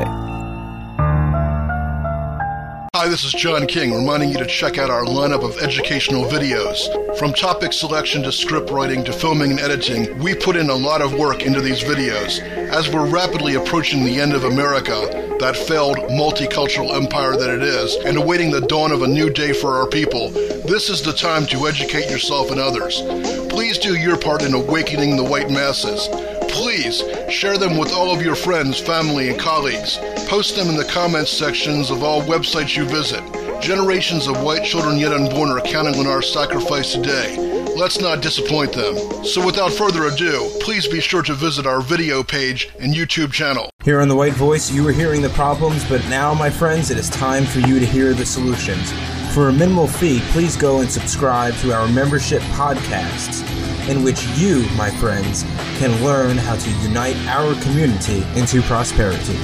Hi, this is John King, reminding you to check out our lineup of educational videos. From topic selection to script writing to filming and editing, we put in a lot of work into these videos. As we're rapidly approaching the end of America, that failed multicultural empire that it is, and awaiting the dawn of a new day for our people, this is the time to educate yourself and others. Please do your part in awakening the white masses. Please share them with all of your friends, family, and colleagues. Post them in the comments sections of all websites you visit. Generations of white children yet unborn are counting on our sacrifice today. Let's not disappoint them. So without further ado, please be sure to visit our video page and YouTube channel. Here on The White Voice, you were hearing the problems, but now, my friends, it is time for you to hear the solutions. For a minimal fee, please go and subscribe to our membership podcasts, in which you, my friends, can learn how to unite our community into prosperity.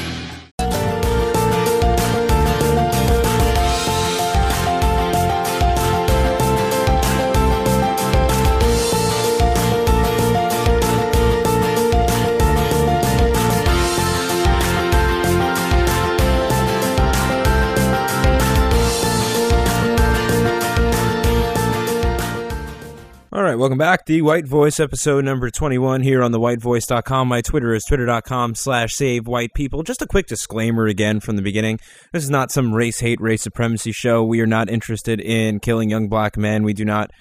All right, welcome back. The White Voice, episode number twenty-one here on the white voice dot com. My Twitter is twitter dot com slash save white people. Just a quick disclaimer again from the beginning. This is not some race hate, race supremacy show. We are not interested in killing young black men. We do not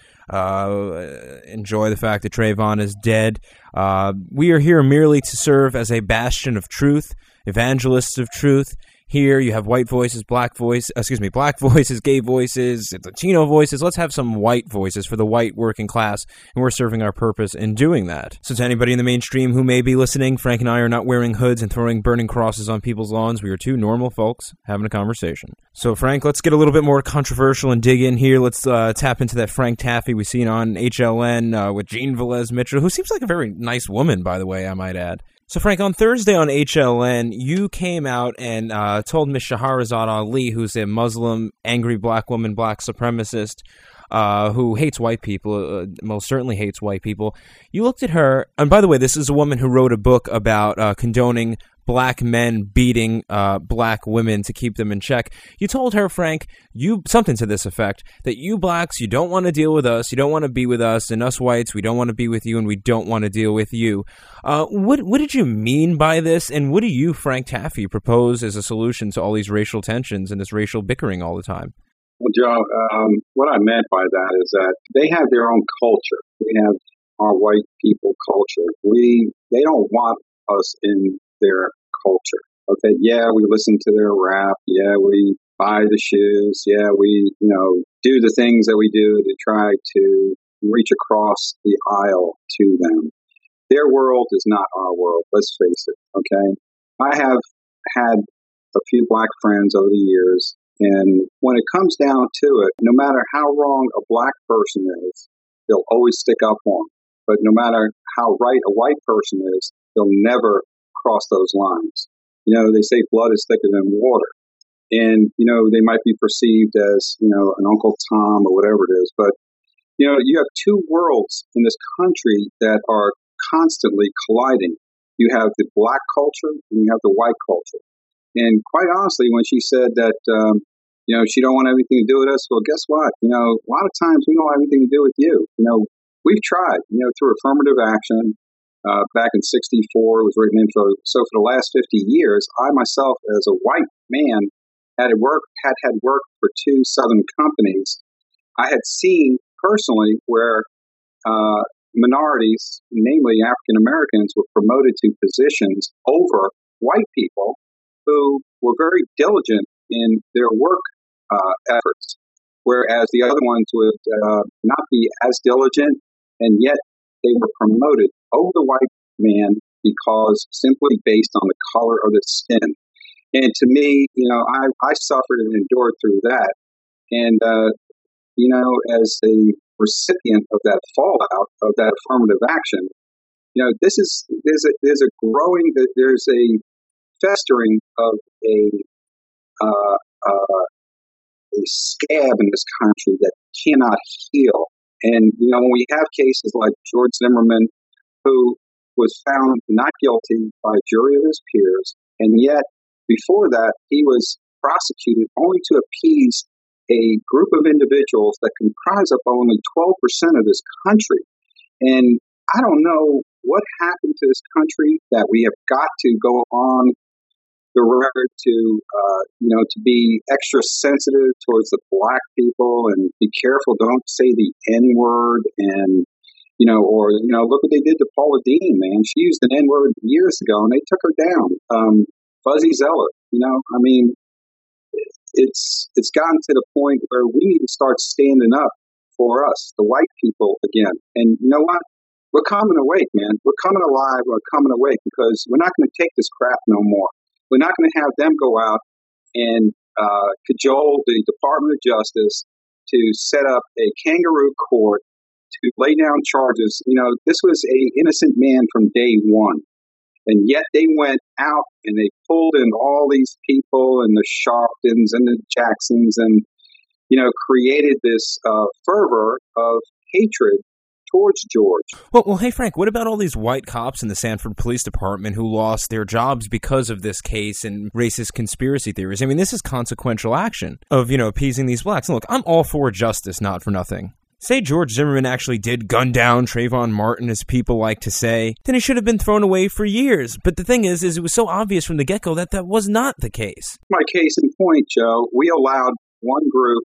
uh, enjoy the fact that Trayvon is dead. Uh, we are here merely to serve as a bastion of truth, evangelists of truth. Here you have white voices, black voice, excuse me, black voices, gay voices, Latino voices. Let's have some white voices for the white working class, and we're serving our purpose in doing that. So to anybody in the mainstream who may be listening, Frank and I are not wearing hoods and throwing burning crosses on people's lawns. We are two normal folks having a conversation. So Frank, let's get a little bit more controversial and dig in here. Let's uh, tap into that Frank Taffy we've seen on H L N uh, with Jean Velez Mitchell, who seems like a very nice woman, by the way, I might add. So, Frank, on Thursday on H L N, you came out and uh, told Miz Shahrazad Ali, who's a Muslim, angry black woman, black supremacist, uh, who hates white people, uh, most certainly hates white people. You looked at her, and by the way, this is a woman who wrote a book about uh, condoning black men beating uh, black women to keep them in check. You told her, Frank, you something to this effect, that you blacks, you don't want to deal with us, you don't want to be with us, and us whites, we don't want to be with you, and we don't want to deal with you. Uh, what what did you mean by this, and what do you, Frank Taffy, propose as a solution to all these racial tensions and this racial bickering all the time? Well, Joe, um, what I meant by that is that they have their own culture. We have our white people culture. We They don't want us in their culture. Okay, yeah, we listen to their rap. Yeah, we buy the shoes. Yeah, we, you know, do the things that we do to try to reach across the aisle to them. Their world is not our world. Let's face it. Okay, I have had a few black friends over the years, and when it comes down to it, no matter how wrong a black person is, they'll always stick up for them. But no matter how right a white person is, they'll never cross those lines. You know, they say blood is thicker than water. And, you know, they might be perceived as, you know, an Uncle Tom or whatever it is. But, you know, you have two worlds in this country that are constantly colliding. You have the black culture and you have the white culture. And quite honestly, when she said that, um, you know, she don't want anything to do with us, well, guess what? You know, a lot of times we don't have anything to do with you. You know, we've tried, you know, through affirmative action. Uh, back in sixty-four, it was written in. For, so for the last fifty years, I myself, as a white man, had work, had had worked for two Southern companies. I had seen personally where uh, minorities, namely African Americans, were promoted to positions over white people who were very diligent in their work uh, efforts, whereas the other ones would uh, not be as diligent, and yet they were promoted over the white man because simply based on the color of the skin. And to me, you know, I, I suffered and endured through that. And, uh, you know, as a recipient of that fallout, of that affirmative action, you know, this is, there's a, there's a growing, there's a festering of a, uh, uh, a scab in this country that cannot heal. And, you know, when we have cases like George Zimmerman, who was found not guilty by a jury of his peers, and yet before that, he was prosecuted only to appease a group of individuals that comprise up only twelve percent of this country. And I don't know what happened to this country that we have got to go on the record to, uh, you know, to be extra sensitive towards the black people and be careful, don't say the N-word, and, you know, or, you know, look what they did to Paula Deen, man. She used an N-word years ago and they took her down. Um, Fuzzy Zeller, you know, I mean, it's, it's gotten to the point where we need to start standing up for us, the white people, again. And you know what? We're coming awake, man. We're coming alive. We're coming awake because we're not going to take this crap no more. We're not going to have them go out and uh, cajole the Department of Justice to set up a kangaroo court to lay down charges. You know, this was a innocent man from day one. And yet they went out and they pulled in all these people and the Sharptons and the Jacksons and, you know, created this uh, fervor of hatred towards George. Well, well, hey, Frank, what about all these white cops in the Sanford Police Department who lost their jobs because of this case and racist conspiracy theories? I mean, this is consequential action of, you know, appeasing these blacks. And look, I'm all for justice, not for nothing. Say George Zimmerman actually did gun down Trayvon Martin, as people like to say, then he should have been thrown away for years. But the thing is, is it was so obvious from the get-go that that was not the case. My case in point, Joe, we allowed one group,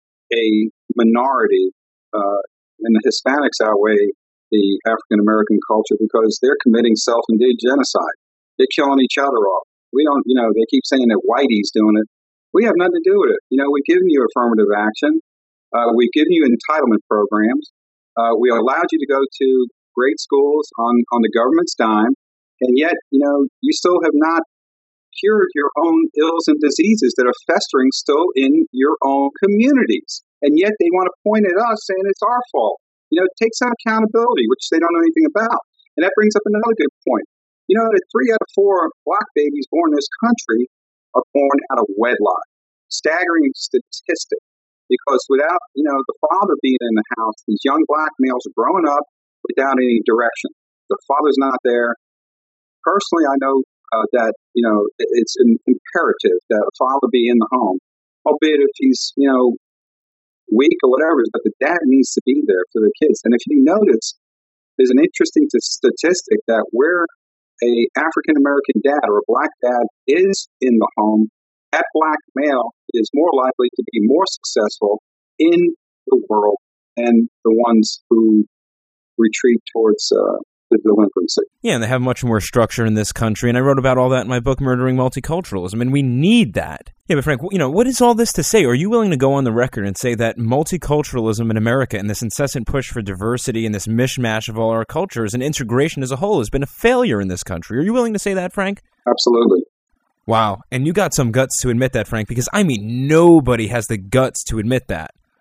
a minority, uh, and the Hispanics outweigh the African-American culture because they're committing self-induced genocide. They're killing each other off. We don't, you know, they keep saying that whitey's doing it. We have nothing to do with it. You know, we've given you affirmative action. Uh, we've given you entitlement programs. Uh, we allowed you to go to great schools on, on the government's dime. And yet, you know, you still have not cured your own ills and diseases that are festering still in your own communities. And yet they want to point at us saying it's our fault. You know, take some accountability, which they don't know anything about. And that brings up another good point. You know that three out of four black babies born in this country are born out of wedlock. Staggering statistic. Because without, you know, the father being in the house, these young black males are growing up without any direction. The father's not there. Personally, I know uh, that, you know, it's an imperative that a father be in the home, albeit if he's, you know, weak or whatever, but the dad needs to be there for the kids. And if you notice, there's an interesting t- statistic that where a African-American dad or a black dad is in the home, that black male is more likely to be more successful in the world than the ones who retreat towards uh, the delinquency. Yeah, and they have much more structure in this country, and I wrote about all that in my book, Murdering Multiculturalism, and we need that. Yeah, but Frank, you know, what is all this to say? Are you willing to go on the record and say that multiculturalism in America and this incessant push for diversity and this mishmash of all our cultures and integration as a whole has been a failure in this country? Are you willing to say that, Frank? Absolutely. Wow, and you got some guts to admit that, Frank, because, I mean, nobody has the guts to admit that.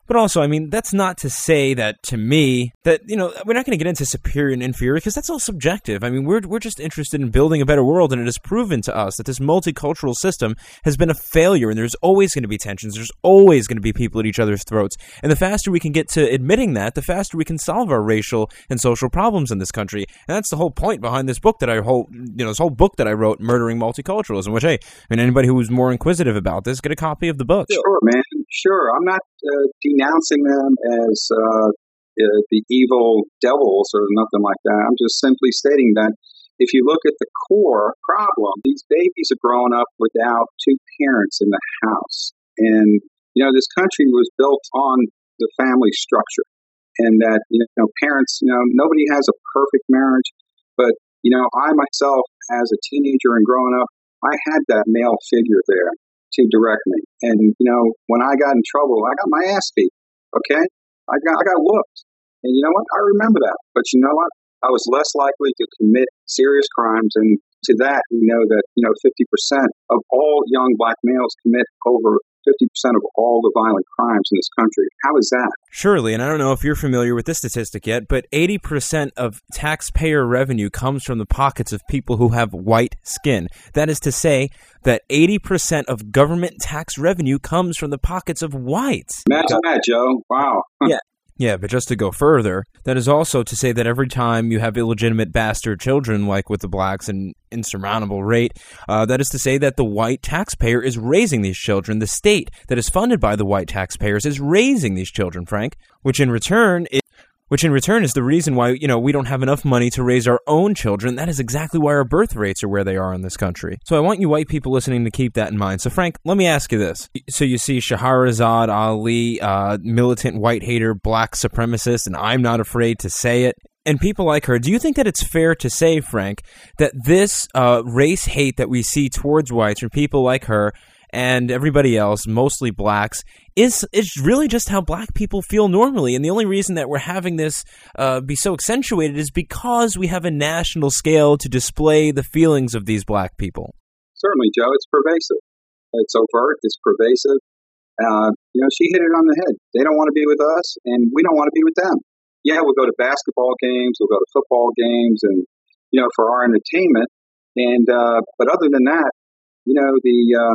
But also, I mean, that's not to say that, to me, that, you know, we're not going to get into superior and inferior, because that's all subjective. I mean, we're we're just interested in building a better world, and it has proven to us that this multicultural system has been a failure, and there's always going to be tensions. There's always going to be people at each other's throats. And the faster we can get to admitting that, the faster we can solve our racial and social problems in this country. And that's the whole point behind this book that I whole, you know, this whole book that I wrote, Murdering Multiculturalism, which, hey, I mean, anybody who's more inquisitive about this, get a copy of the book. Sure, man. Sure. I'm not uh, denouncing them as uh, uh, the evil devils or nothing like that. I'm just simply stating that if you look at the core problem, these babies are growing up without two parents in the house. And, you know, this country was built on the family structure. And that, you know, parents, you know, nobody has a perfect marriage. But, you know, I myself, as a teenager and growing up, I had that male figure there to direct me. And, you know, when I got in trouble, I got my ass beat. Okay? I got I got whooped. And you know what? I remember that. But you know what? I was less likely to commit serious crimes. And to that, we know that, you know, fifty percent of all young black males commit over fifty percent of all the violent crimes in this country. How is that? Surely, and I don't know if you're familiar with this statistic yet, but eighty percent of taxpayer revenue comes from the pockets of people who have white skin. That is to say that eighty percent of government tax revenue comes from the pockets of whites. Imagine that, Joe. Wow. Yeah. Yeah, but just to go further, that is also to say that every time you have illegitimate bastard children, like with the blacks, an insurmountable rate, uh, that is to say that the white taxpayer is raising these children. The state that is funded by the white taxpayers is raising these children, Frank, which in return is... Which in return is the reason why, you know, we don't have enough money to raise our own children. That is exactly why our birth rates are where they are in this country. So I want you white people listening to keep that in mind. So Frank, let me ask you this. So you see Shahrazad Ali, uh, militant white hater, black supremacist, and I'm not afraid to say it, and people like her. Do you think that it's fair to say, Frank, that this uh, race hate that we see towards whites from people like her and everybody else, mostly blacks, is is really just how black people feel normally? And the only reason that we're having this uh, be so accentuated is because we have a national scale to display the feelings of these black people. Certainly, Joe. It's pervasive. It's overt. It's pervasive. Uh, you know, she hit it on the head. They don't want to be with us, and we don't want to be with them. Yeah, we'll go to basketball games, we'll go to football games, and, you know, for our entertainment. And uh, but other than that, you know, the uh,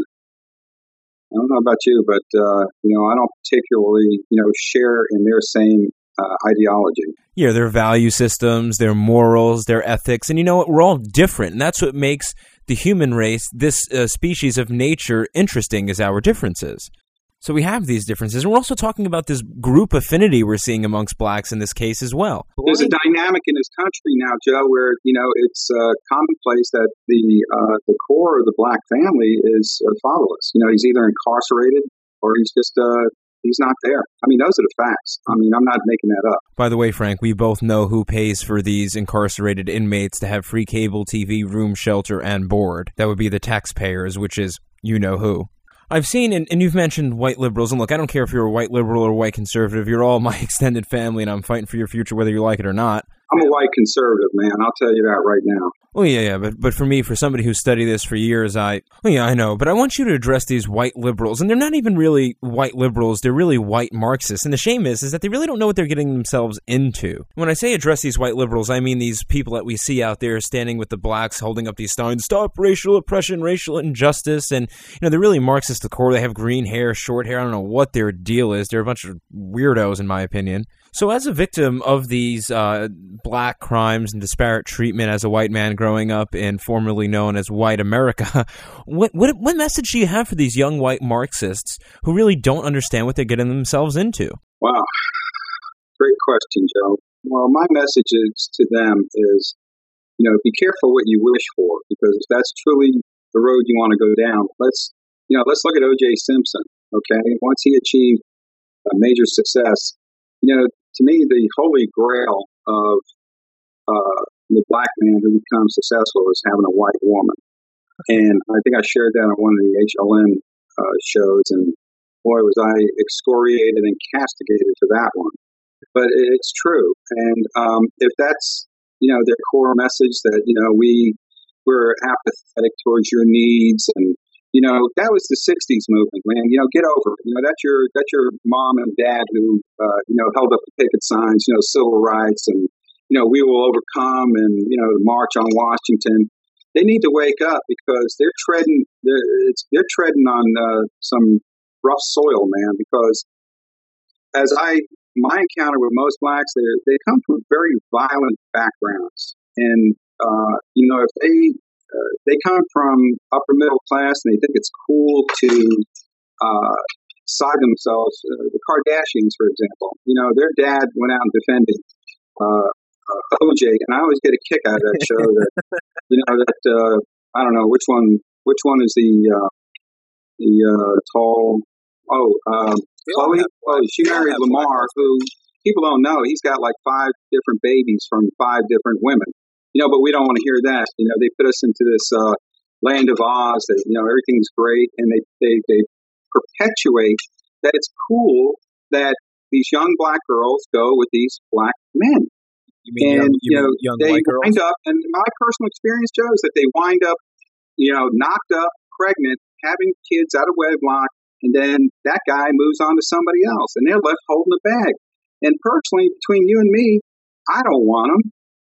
I don't know about you, but, uh, you know, I don't particularly, you know, share in their same uh, ideology. Yeah, their value systems, their morals, their ethics. And you know what? We're all different. And that's what makes the human race, this uh, species of nature, interesting, is our differences. So we have these differences. And we're also talking about this group affinity we're seeing amongst blacks in this case as well. There's a dynamic in this country now, Joe, where, you know, it's uh, commonplace that the uh, the core of the black family is uh, fatherless. You know, he's either incarcerated or he's just, uh, he's not there. I mean, those are the facts. I mean, I'm not making that up. By the way, Frank, we both know who pays for these incarcerated inmates to have free cable T V, room, shelter, and board. That would be the taxpayers, which is you know who. I've seen, and, and you've mentioned white liberals, and look, I don't care if you're a white liberal or white conservative, you're all my extended family, and I'm fighting for your future whether you like it or not. I'm a white conservative, man. I'll tell you that right now. Oh, yeah, yeah, but but for me, for somebody who studied this for years, I, oh, yeah, I know, but I want you to address these white liberals, and they're not even really white liberals, they're really white Marxists, and the shame is, is that they really don't know what they're getting themselves into. When I say address these white liberals, I mean these people that we see out there standing with the blacks, holding up these signs, stop racial oppression, racial injustice, and, you know, they're really Marxist to the core, they have green hair, short hair, I don't know what their deal is, they're a bunch of weirdos, in my opinion. So as a victim of these uh, black crimes and disparate treatment as a white man growing up in formerly known as white America, what, what what message do you have for these young white Marxists who really don't understand what they're getting themselves into? Wow. Great question, Joe. Well, my message is to them is, you know, be careful what you wish for, because if that's truly the road you want to go down, let's, you know, let's look at O J Simpson, okay? Once he achieved a major success, you know, to me, the holy grail of uh, the black man who becomes successful is having a white woman. And I think I shared that on one of the H L N uh, shows, and boy, was I excoriated and castigated for that one. But it's true. And um, if that's, you know, their core message that, you know, we, we're apathetic towards your needs and You know, that was the sixties movement, man. You know, get over it. You know, that's your that's your mom and dad who, uh, you know, held up the picket signs, you know, civil rights and, you know, we will overcome and, you know, the March on Washington. They need to wake up because they're treading they're, it's, they're treading on uh, some rough soil, man, because as I my encounter with most blacks, they they come from very violent backgrounds. And, uh, you know, if they Uh, they come from upper middle class and they think it's cool to uh, side themselves. Uh, the Kardashians, for example, you know, their dad went out and defended uh, uh, O J, and I always get a kick out of that show. That you know that uh, I don't know which one. Which one is the uh, the uh, tall? Oh, um, Chloe. Oh, she married Lamar, who people don't know. He's got like five different babies from five different women. You know, but we don't want to hear that. You know, they put us into this uh, land of Oz that, you know, everything's great. And they, they, they perpetuate that it's cool that these young black girls go with these black men. You mean and, young, you, you know, mean young they white girls? wind up, and my personal experience shows that they wind up, you know, knocked up, pregnant, having kids out of wedlock, and then that guy moves on to somebody else, and they're left holding the bag. And personally, between you and me, I don't want them.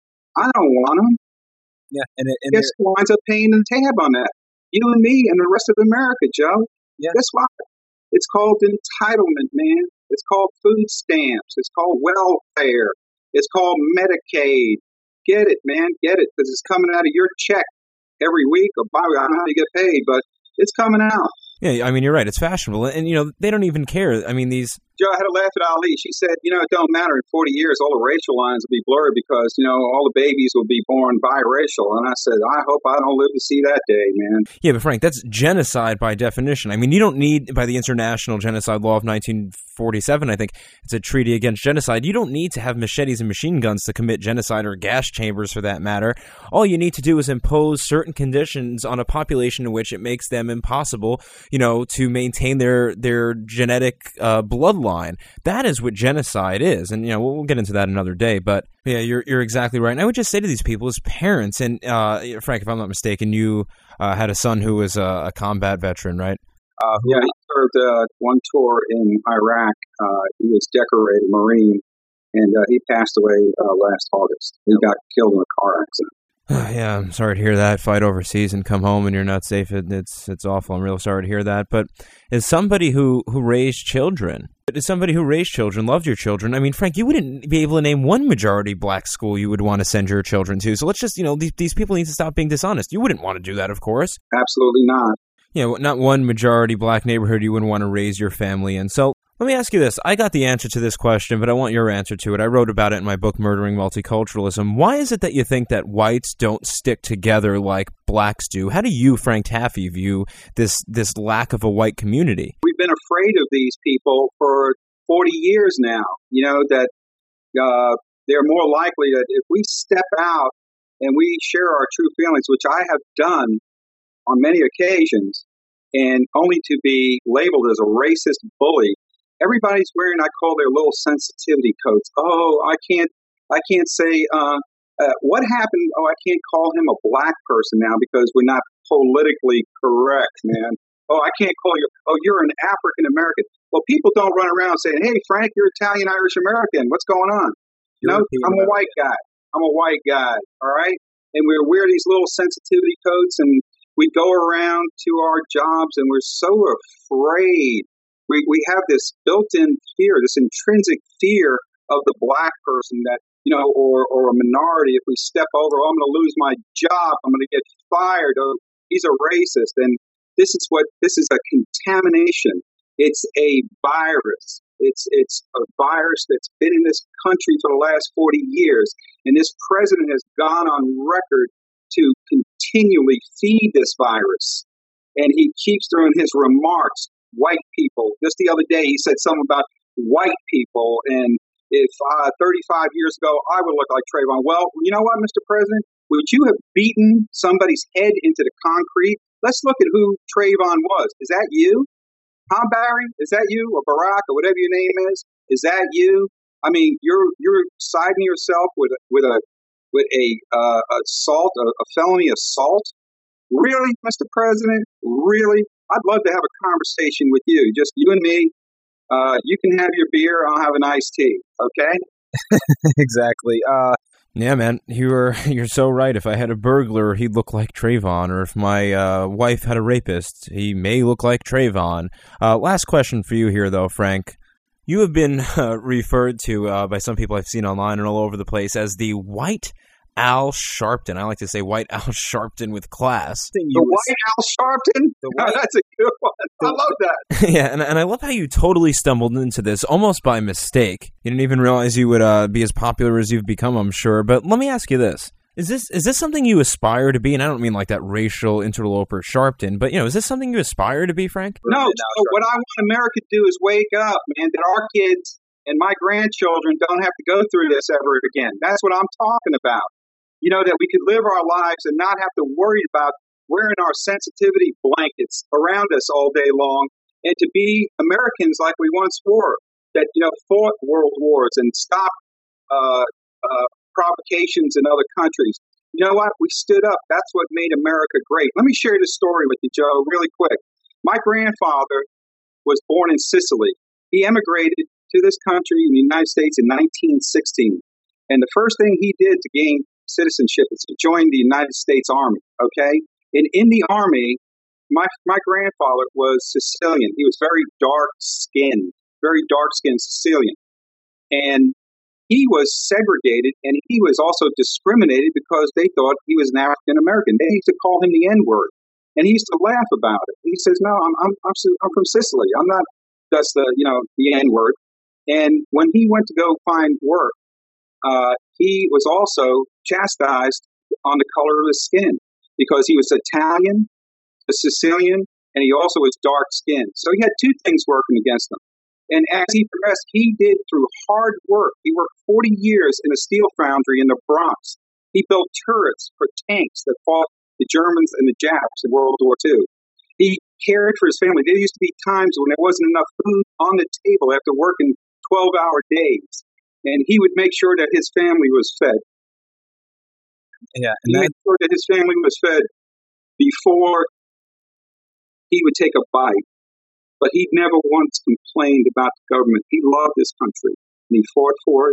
I don't want them. Yeah, and, it, and guess who winds up paying the tab on that? You and me and the rest of America, Joe. Yeah. Guess what? It's called entitlement, man. It's called food stamps. It's called welfare. It's called Medicaid. Get it, man. Get it, because it's coming out of your check every week, or by I don't know how you get paid, but it's coming out. Yeah, I mean, you're right. It's fashionable. And, you know, they don't even care. I mean, these... Joe, I had to laugh at Ali. She said, you know, it don't matter. In forty years, all the racial lines will be blurred because, you know, all the babies will be born biracial. And I said, I hope I don't live to see that day, man. Yeah, but Frank, that's genocide by definition. I mean, you don't need, by the International Genocide Law of nineteen forty-seven, I think, it's a treaty against genocide. You don't need to have machetes and machine guns to commit genocide, or gas chambers for that matter. All you need to do is impose certain conditions on a population in which it makes them impossible, you know, to maintain their, their genetic uh, bloodline. That is what genocide is, and you know we'll, we'll get into that another day. But yeah, you're you're exactly right. And I would just say to these people as parents, and uh, Frank, if I'm not mistaken, you uh, had a son who was a, a combat veteran, right? Uh, yeah, he served uh, one tour in Iraq. Uh, he was decorated Marine, and uh, he passed away uh, last August. He got killed in a car accident. Yeah, I'm sorry to hear that. Fight overseas and come home and you're not safe. It, it's it's awful. I'm real sorry to hear that. But as somebody who, who raised children, as somebody who raised children, loved your children, I mean, Frank, you wouldn't be able to name one majority black school you would want to send your children to. So let's just, you know, these, these people need to stop being dishonest. You wouldn't want to do that, of course. Absolutely not. You know, not one majority black neighborhood you wouldn't want to raise your family in. So let me ask you this. I got the answer to this question, but I want your answer to it. I wrote about it in my book, Murdering Multiculturalism. Why is it that you think that whites don't stick together like blacks do? How do you, Frank Taffy, view this this lack of a white community? We've been afraid of these people for forty years now. You know, that uh, they're more likely that if we step out and we share our true feelings, which I have done on many occasions, and only to be labeled as a racist bully. Everybody's wearing, I call their little sensitivity coats. Oh, I can't, I can't say, uh, uh, what happened? Oh, I can't call him a black person now because we're not politically correct, man. Oh, I can't call you, oh, you're an African American. Well, people don't run around saying, hey, Frank, you're Italian Irish American. What's going on? You know, I'm a white guy. I'm a white guy. All right. And we wear these little sensitivity coats and we go around to our jobs and we're so afraid. We we have this built-in fear, this intrinsic fear of the black person that, you know, or, or a minority. If we step over, oh, I'm going to lose my job. I'm going to get fired. Oh, he's a racist. And this is what, this is a contamination. It's a virus. It's, it's a virus that's been in this country for the last forty years. And this president has gone on record to continually feed this virus. And he keeps throwing his remarks. White people. Just the other day, he said something about white people. And if uh, thirty-five years ago, I would look like Trayvon. Well, you know what, Mister President? Would you have beaten somebody's head into the concrete? Let's look at who Trayvon was. Is that you? Huh, Barry? Is that you? Or Barack, or whatever your name is? Is that you? I mean, you're you're siding yourself with with a with a uh, assault, a, a felony assault. Really, Mister President? Really? I'd love to have a conversation with you, just you and me. Uh, you can have your beer. I'll have an iced tea. Okay? Exactly. Uh, yeah, man, you're you're so right. If I had a burglar, he'd look like Trayvon, or if my uh, wife had a rapist, he may look like Trayvon. Uh, last question for you here, though, Frank. You have been uh, referred to uh, by some people I've seen online and all over the place as the White Al Sharpton. I like to say White Al Sharpton with class. The White Al Sharpton? The white, oh, that's a good one. The, I love that. Yeah, and, and I love how you totally stumbled into this almost by mistake. You didn't even realize you would uh, be as popular as you've become, I'm sure. But let me ask you this. Is this is this something you aspire to be? And I don't mean like that racial interloper Sharpton, but, you know, is this something you aspire to be, Frank? No, so what I want America to do is wake up, man, that our kids and my grandchildren don't have to go through this ever again. That's what I'm talking about. You know, that we could live our lives and not have to worry about wearing our sensitivity blankets around us all day long, and to be Americans like we once were, that, you know, fought world wars and stopped uh, uh, provocations in other countries. You know what? We stood up. That's what made America great. Let me share this story with you, Joe, really quick. My grandfather was born in Sicily. He emigrated to this country in the United States in nineteen sixteen. And the first thing he did to gain citizenship is to join the United States Army, okay? And in the Army, my my grandfather was Sicilian. He was very dark-skinned, very dark-skinned Sicilian. And he was segregated, and he was also discriminated because they thought he was an African-American. They used to call him the N-word, and he used to laugh about it. He says, no, I'm I'm, I'm, I'm from Sicily. I'm not just the, you know, the N-word. And when he went to go find work, Uh, he was also chastised on the color of his skin because he was Italian, a Sicilian, and he also was dark-skinned. So he had two things working against him. And as he progressed, he did through hard work. He worked forty years in a steel foundry in the Bronx. He built turrets for tanks that fought the Germans and the Japs in World War Two. He cared for his family. There used to be times when there wasn't enough food on the table after working twelve-hour days. And he would make sure that his family was fed. Yeah, and he that- made sure that his family was fed before he would take a bite. But he never once complained about the government. He loved this country, and he fought for it.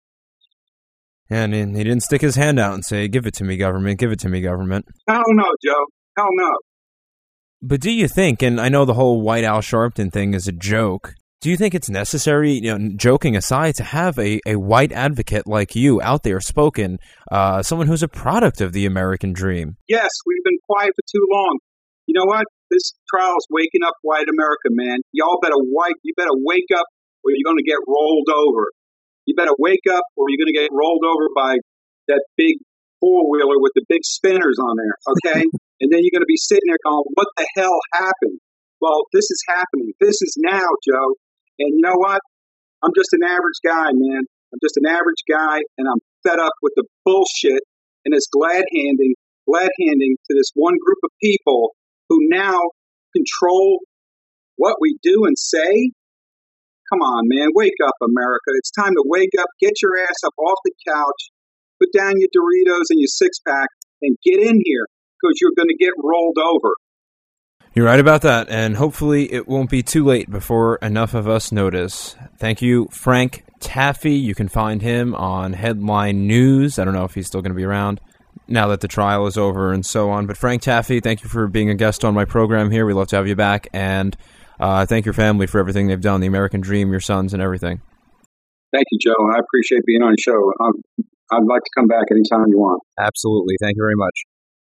And he didn't stick his hand out and say, give it to me, government, give it to me, government. Hell no, Joe. Hell no. But do you think, and I know the whole White Al Sharpton thing is a joke, do you think it's necessary, you know, joking aside, to have a, a white advocate like you out there spoken, uh, someone who's a product of the American dream? Yes, we've been quiet for too long. You know what? This trial's waking up white America, man. Y'all better white, you better wake up or you're going to get rolled over. You better wake up or you're going to get rolled over by that big four-wheeler with the big spinners on there, okay? And then you're going to be sitting there going, what the hell happened? Well, this is happening. This is now, Joe. And you know what? I'm just an average guy, man. I'm just an average guy, and I'm fed up with the bullshit and this glad-handing, glad-handing to this one group of people who now control what we do and say. Come on, man. Wake up, America. It's time to wake up. Get your ass up off the couch. Put down your Doritos and your six-pack and get in here because you're going to get rolled over. You're right about that, and hopefully it won't be too late before enough of us notice. Thank you, Frank Taffy. You can find him on Headline News. I don't know if he's still going to be around now that the trial is over and so on. But Frank Taffy, thank you for being a guest on my program here. We'd love to have you back, and uh, thank your family for everything they've done, the American dream, your sons, and everything. Thank you, Joe. I appreciate being on the show. I'd, I'd like to come back anytime you want. Absolutely. Thank you very much.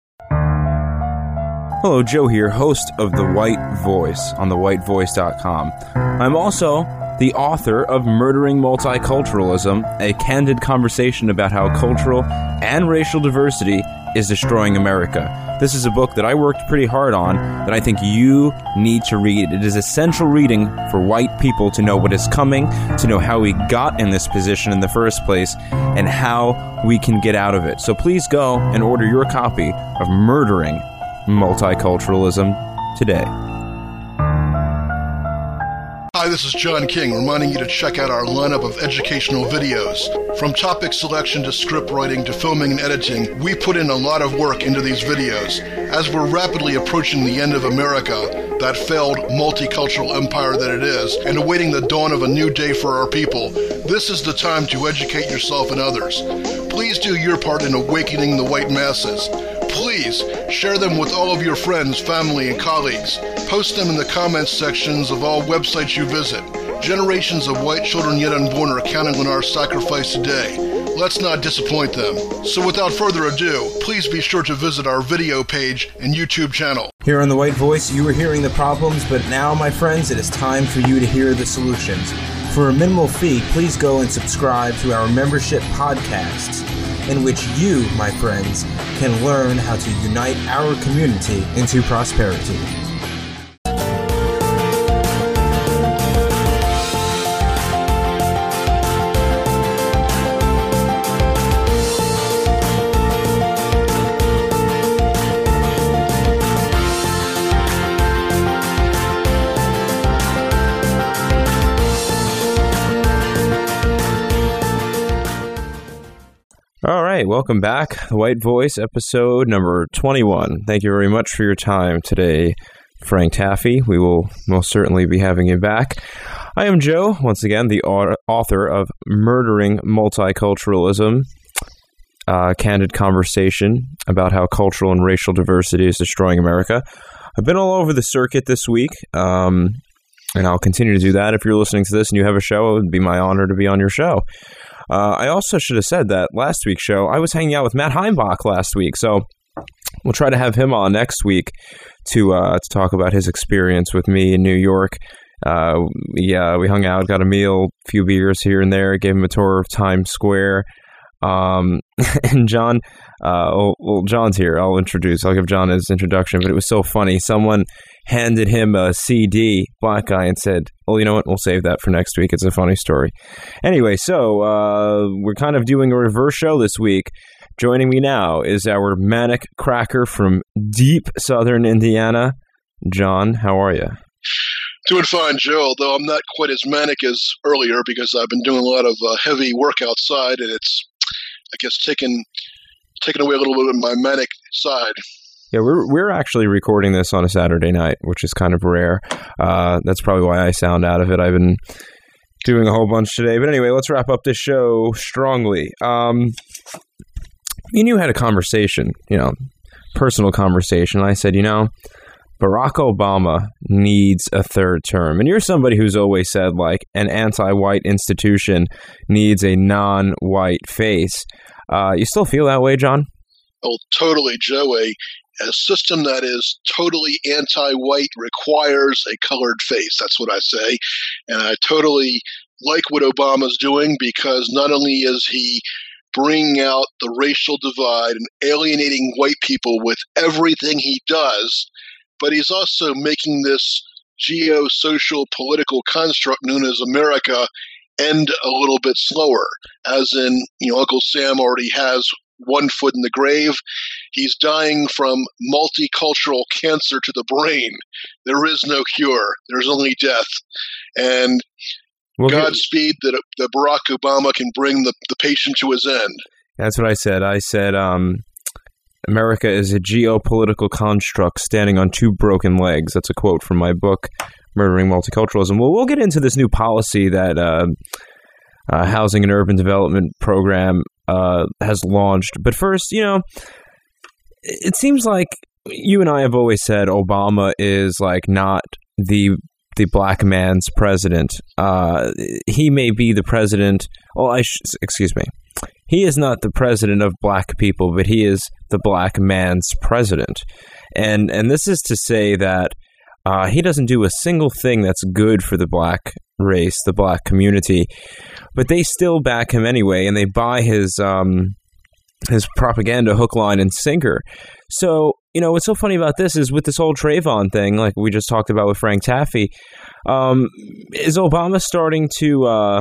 Hello, Joe here, host of The White Voice on the white voice dot com. I'm also the author of Murdering Multiculturalism, a candid conversation about how cultural and racial diversity is destroying America. This is a book that I worked pretty hard on that I think you need to read. It is essential reading for white people to know what is coming, to know how we got in this position in the first place, and how we can get out of it. So please go and order your copy of Murdering Multiculturalism today. Hi, this this is John King reminding you to check out our lineup of educational videos. From topic selection to script writing to filming and editing, we put in a lot of work into these videos. As we're rapidly approaching the end of America, that failed multicultural empire that it is, and awaiting the dawn of a new day for our people, this is the time to educate yourself and others. Please do your part in awakening the white masses. Please share them with all of your friends, family, and colleagues. Post them in the comments sections of all websites you visit. Generations of white children yet unborn are counting on our sacrifice today. Let's not disappoint them. So without further ado, please be sure to visit our video page and YouTube channel. Here on The White Voice, you were hearing the problems, but now, my friends, it is time for you to hear the solutions. For a minimal fee, please go and subscribe to our membership podcasts, in which you, my friends, can learn how to unite our community into prosperity. All right, welcome back. The White Voice, episode number twenty-one. Thank you very much for your time today, Frank Taffy. We will most certainly be having you back. I am Joe, once again, the author of Murdering Multiculturalism, a candid conversation about how cultural and racial diversity is destroying America. I've been all over the circuit this week, um, and I'll continue to do that. If you're listening to this and you have a show, it would be my honor to be on your show. Uh, I also should have said that last week's show, I was hanging out with Matt Heimbach last week, so we'll try to have him on next week to uh, to talk about his experience with me in New York. Uh, we, uh, we hung out, got a meal, a few beers here and there, gave him a tour of Times Square. Um, and John, uh, well, well, John's here. I'll introduce, I'll give John his introduction, but it was so funny. Someone handed him a C D, black guy, and said, well, you know what, we'll save that for next week. It's a funny story. Anyway, so uh, we're kind of doing a reverse show this week. Joining me now is our manic cracker from deep southern Indiana. John, how are you? Doing fine, Joe, although I'm not quite as manic as earlier because I've been doing a lot of uh, heavy work outside, and it's, I guess, taken, taken away a little bit of my manic side. Yeah, we're we're actually recording this on a Saturday night, which is kind of rare. Uh, that's probably why I sound out of it. I've been doing a whole bunch today. But anyway, let's wrap up this show strongly. Um, me and you had a conversation, you know, personal conversation. I said, you know, Barack Obama needs a third term. And you're somebody who's always said, like, an anti-white institution needs a non-white face. Uh, you still feel that way, John? Oh, totally, Joe. A, a system that is totally anti-white requires a colored face. That's what I say. And I totally like what Obama's doing because not only is he bringing out the racial divide and alienating white people with everything he does, but he's also making this geosocial political construct known as America end a little bit slower. As in, you know, Uncle Sam already has one foot in the grave. He's dying from multicultural cancer to the brain. There is no cure. There's only death. And well, Godspeed that, that Barack Obama can bring the, the patient to his end. That's what I said. I said, um, America is a geopolitical construct standing on two broken legs. That's a quote from my book, Murdering Multiculturalism. Well, we'll get into this new policy that uh, uh, Housing and Urban Development Program uh, has launched. But first, you know, it seems like you and I have always said Obama is like not the the black man's president. Uh, he may be the president. Oh, I sh- excuse me. He is not the president of black people, but he is the black man's president. And and this is to say that uh, he doesn't do a single thing that's good for the black race, the black community, but they still back him anyway, and they buy his um, his propaganda hook, line, and sinker. So, you know, what's so funny about this is with this whole Trayvon thing, like we just talked about with Frank Taffy, um, is Obama starting to, uh,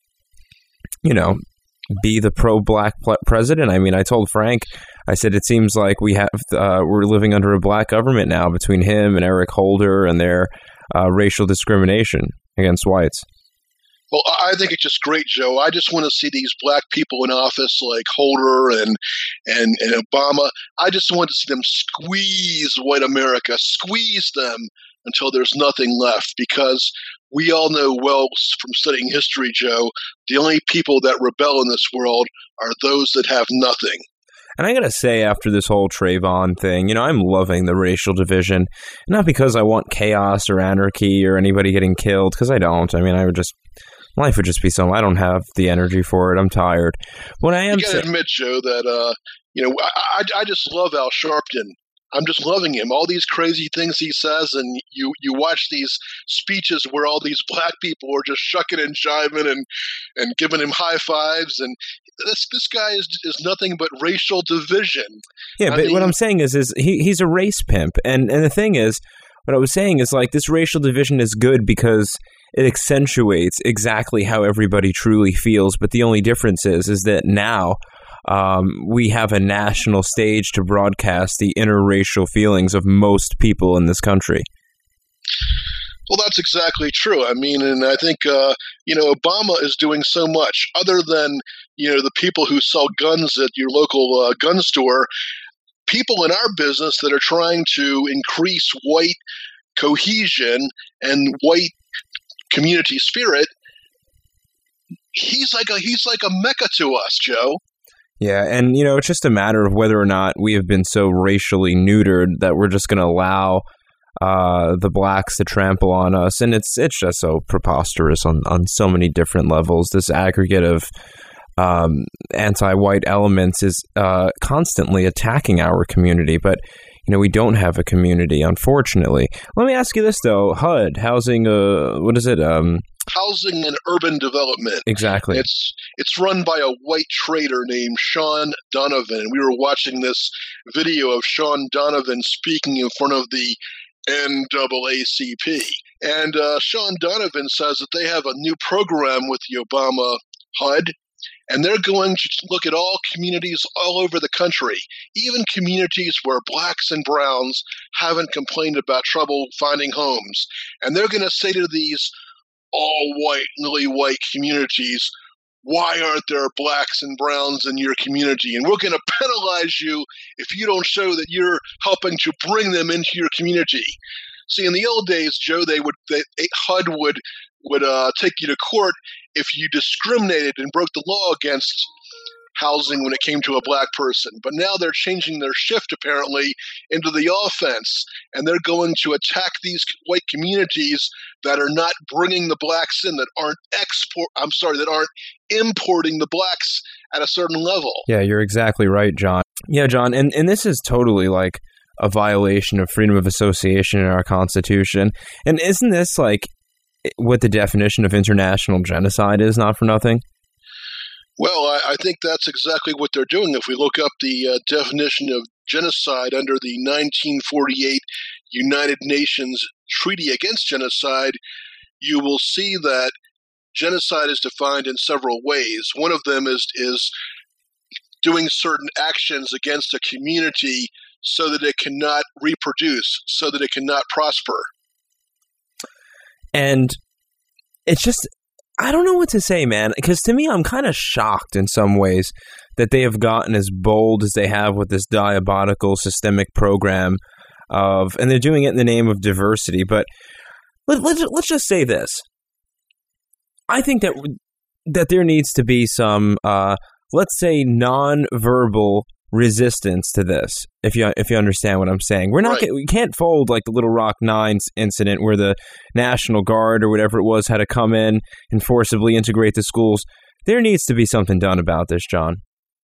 you know, be the pro-black president? I mean, I told Frank, I said, it seems like we have, uh, we're living under a black government now between him and Eric Holder and their uh, racial discrimination against whites. Well, I think it's just great, Joe. I just want to see these black people in office like Holder and, and, and Obama. I just want to see them squeeze white America, squeeze them until there's nothing left, because we all know well from studying history, Joe, the only people that rebel in this world are those that have nothing. And I got to say, after this whole Trayvon thing, you know, I'm loving the racial division. Not because I want chaos or anarchy or anybody getting killed, because I don't. I mean, I would just... Life would just be some. I don't have the energy for it. I'm tired. What I am you got to sa- admit, Joe, that uh, you know I, I I just love Al Sharpton. I'm just loving him. All these crazy things he says, and you you watch these speeches where all these black people are just shucking and jiving and and giving him high fives, and this this guy is is nothing but racial division. Yeah, I but mean, what I'm saying is, is he he's a race pimp, and and the thing is, what I was saying is like this racial division is good because it accentuates exactly how everybody truly feels, but the only difference is is that now um, we have a national stage to broadcast the interracial feelings of most people in this country. Well, that's exactly true. I mean, and I think, uh, you know, Obama is doing so much other than, you know, the people who sell guns at your local uh, gun store, people in our business that are trying to increase white cohesion and white community spirit. He's like a he's like a mecca to us, Joe. Yeah, and you know, it's just a matter of whether or not we have been so racially neutered that we're just going to allow uh, the blacks to trample on us, and it's it's just so preposterous on on so many different levels. This aggregate of um, anti-white elements is uh, constantly attacking our community, but you know, we don't have a community, unfortunately. Let me ask you this, though. H U D, housing, uh, what is it? Um, Housing and Urban Development. Exactly. It's it's run by a white trader named Sean Donovan. We were watching this video of Sean Donovan speaking in front of the N double A C P. And uh, Sean Donovan says that they have a new program with the Obama H U D, and they're going to look at all communities all over the country, even communities where blacks and browns haven't complained about trouble finding homes. And they're going to say to these all-white, lily-white communities, why aren't there blacks and browns in your community? And we're going to penalize you if you don't show that you're helping to bring them into your community. See, in the old days, Joe, they would they, H U D would would uh, take you to court if you discriminated and broke the law against housing when it came to a black person. But now they're changing their shift, apparently, into the offense, and they're going to attack these white communities that are not bringing the blacks in, that aren't export. I'm sorry, that aren't importing the blacks at a certain level. Yeah, you're exactly right, John. Yeah, John, and, and this is totally like a violation of freedom of association in our Constitution. And isn't this like what the definition of international genocide is, not for nothing? Well, I, I think that's exactly what they're doing. If we look up the uh, definition of genocide under the nineteen forty-eight United Nations Treaty Against Genocide, you will see that genocide is defined in several ways. One of them is is doing certain actions against a community so that it cannot reproduce, so that it cannot prosper. And it's just, I don't know what to say, man, because to me, I'm kind of shocked in some ways that they have gotten as bold as they have with this diabolical systemic program of, and they're doing it in the name of diversity. But let, let's, let's just say this. I think that that there needs to be some, uh, let's say, non-verbal resistance to this, if you if you understand what I'm saying. We're not right. We can't fold like the Little Rock Nine incident where the National Guard or whatever it was had to come in and forcibly integrate the schools. There needs to be something done about this, John.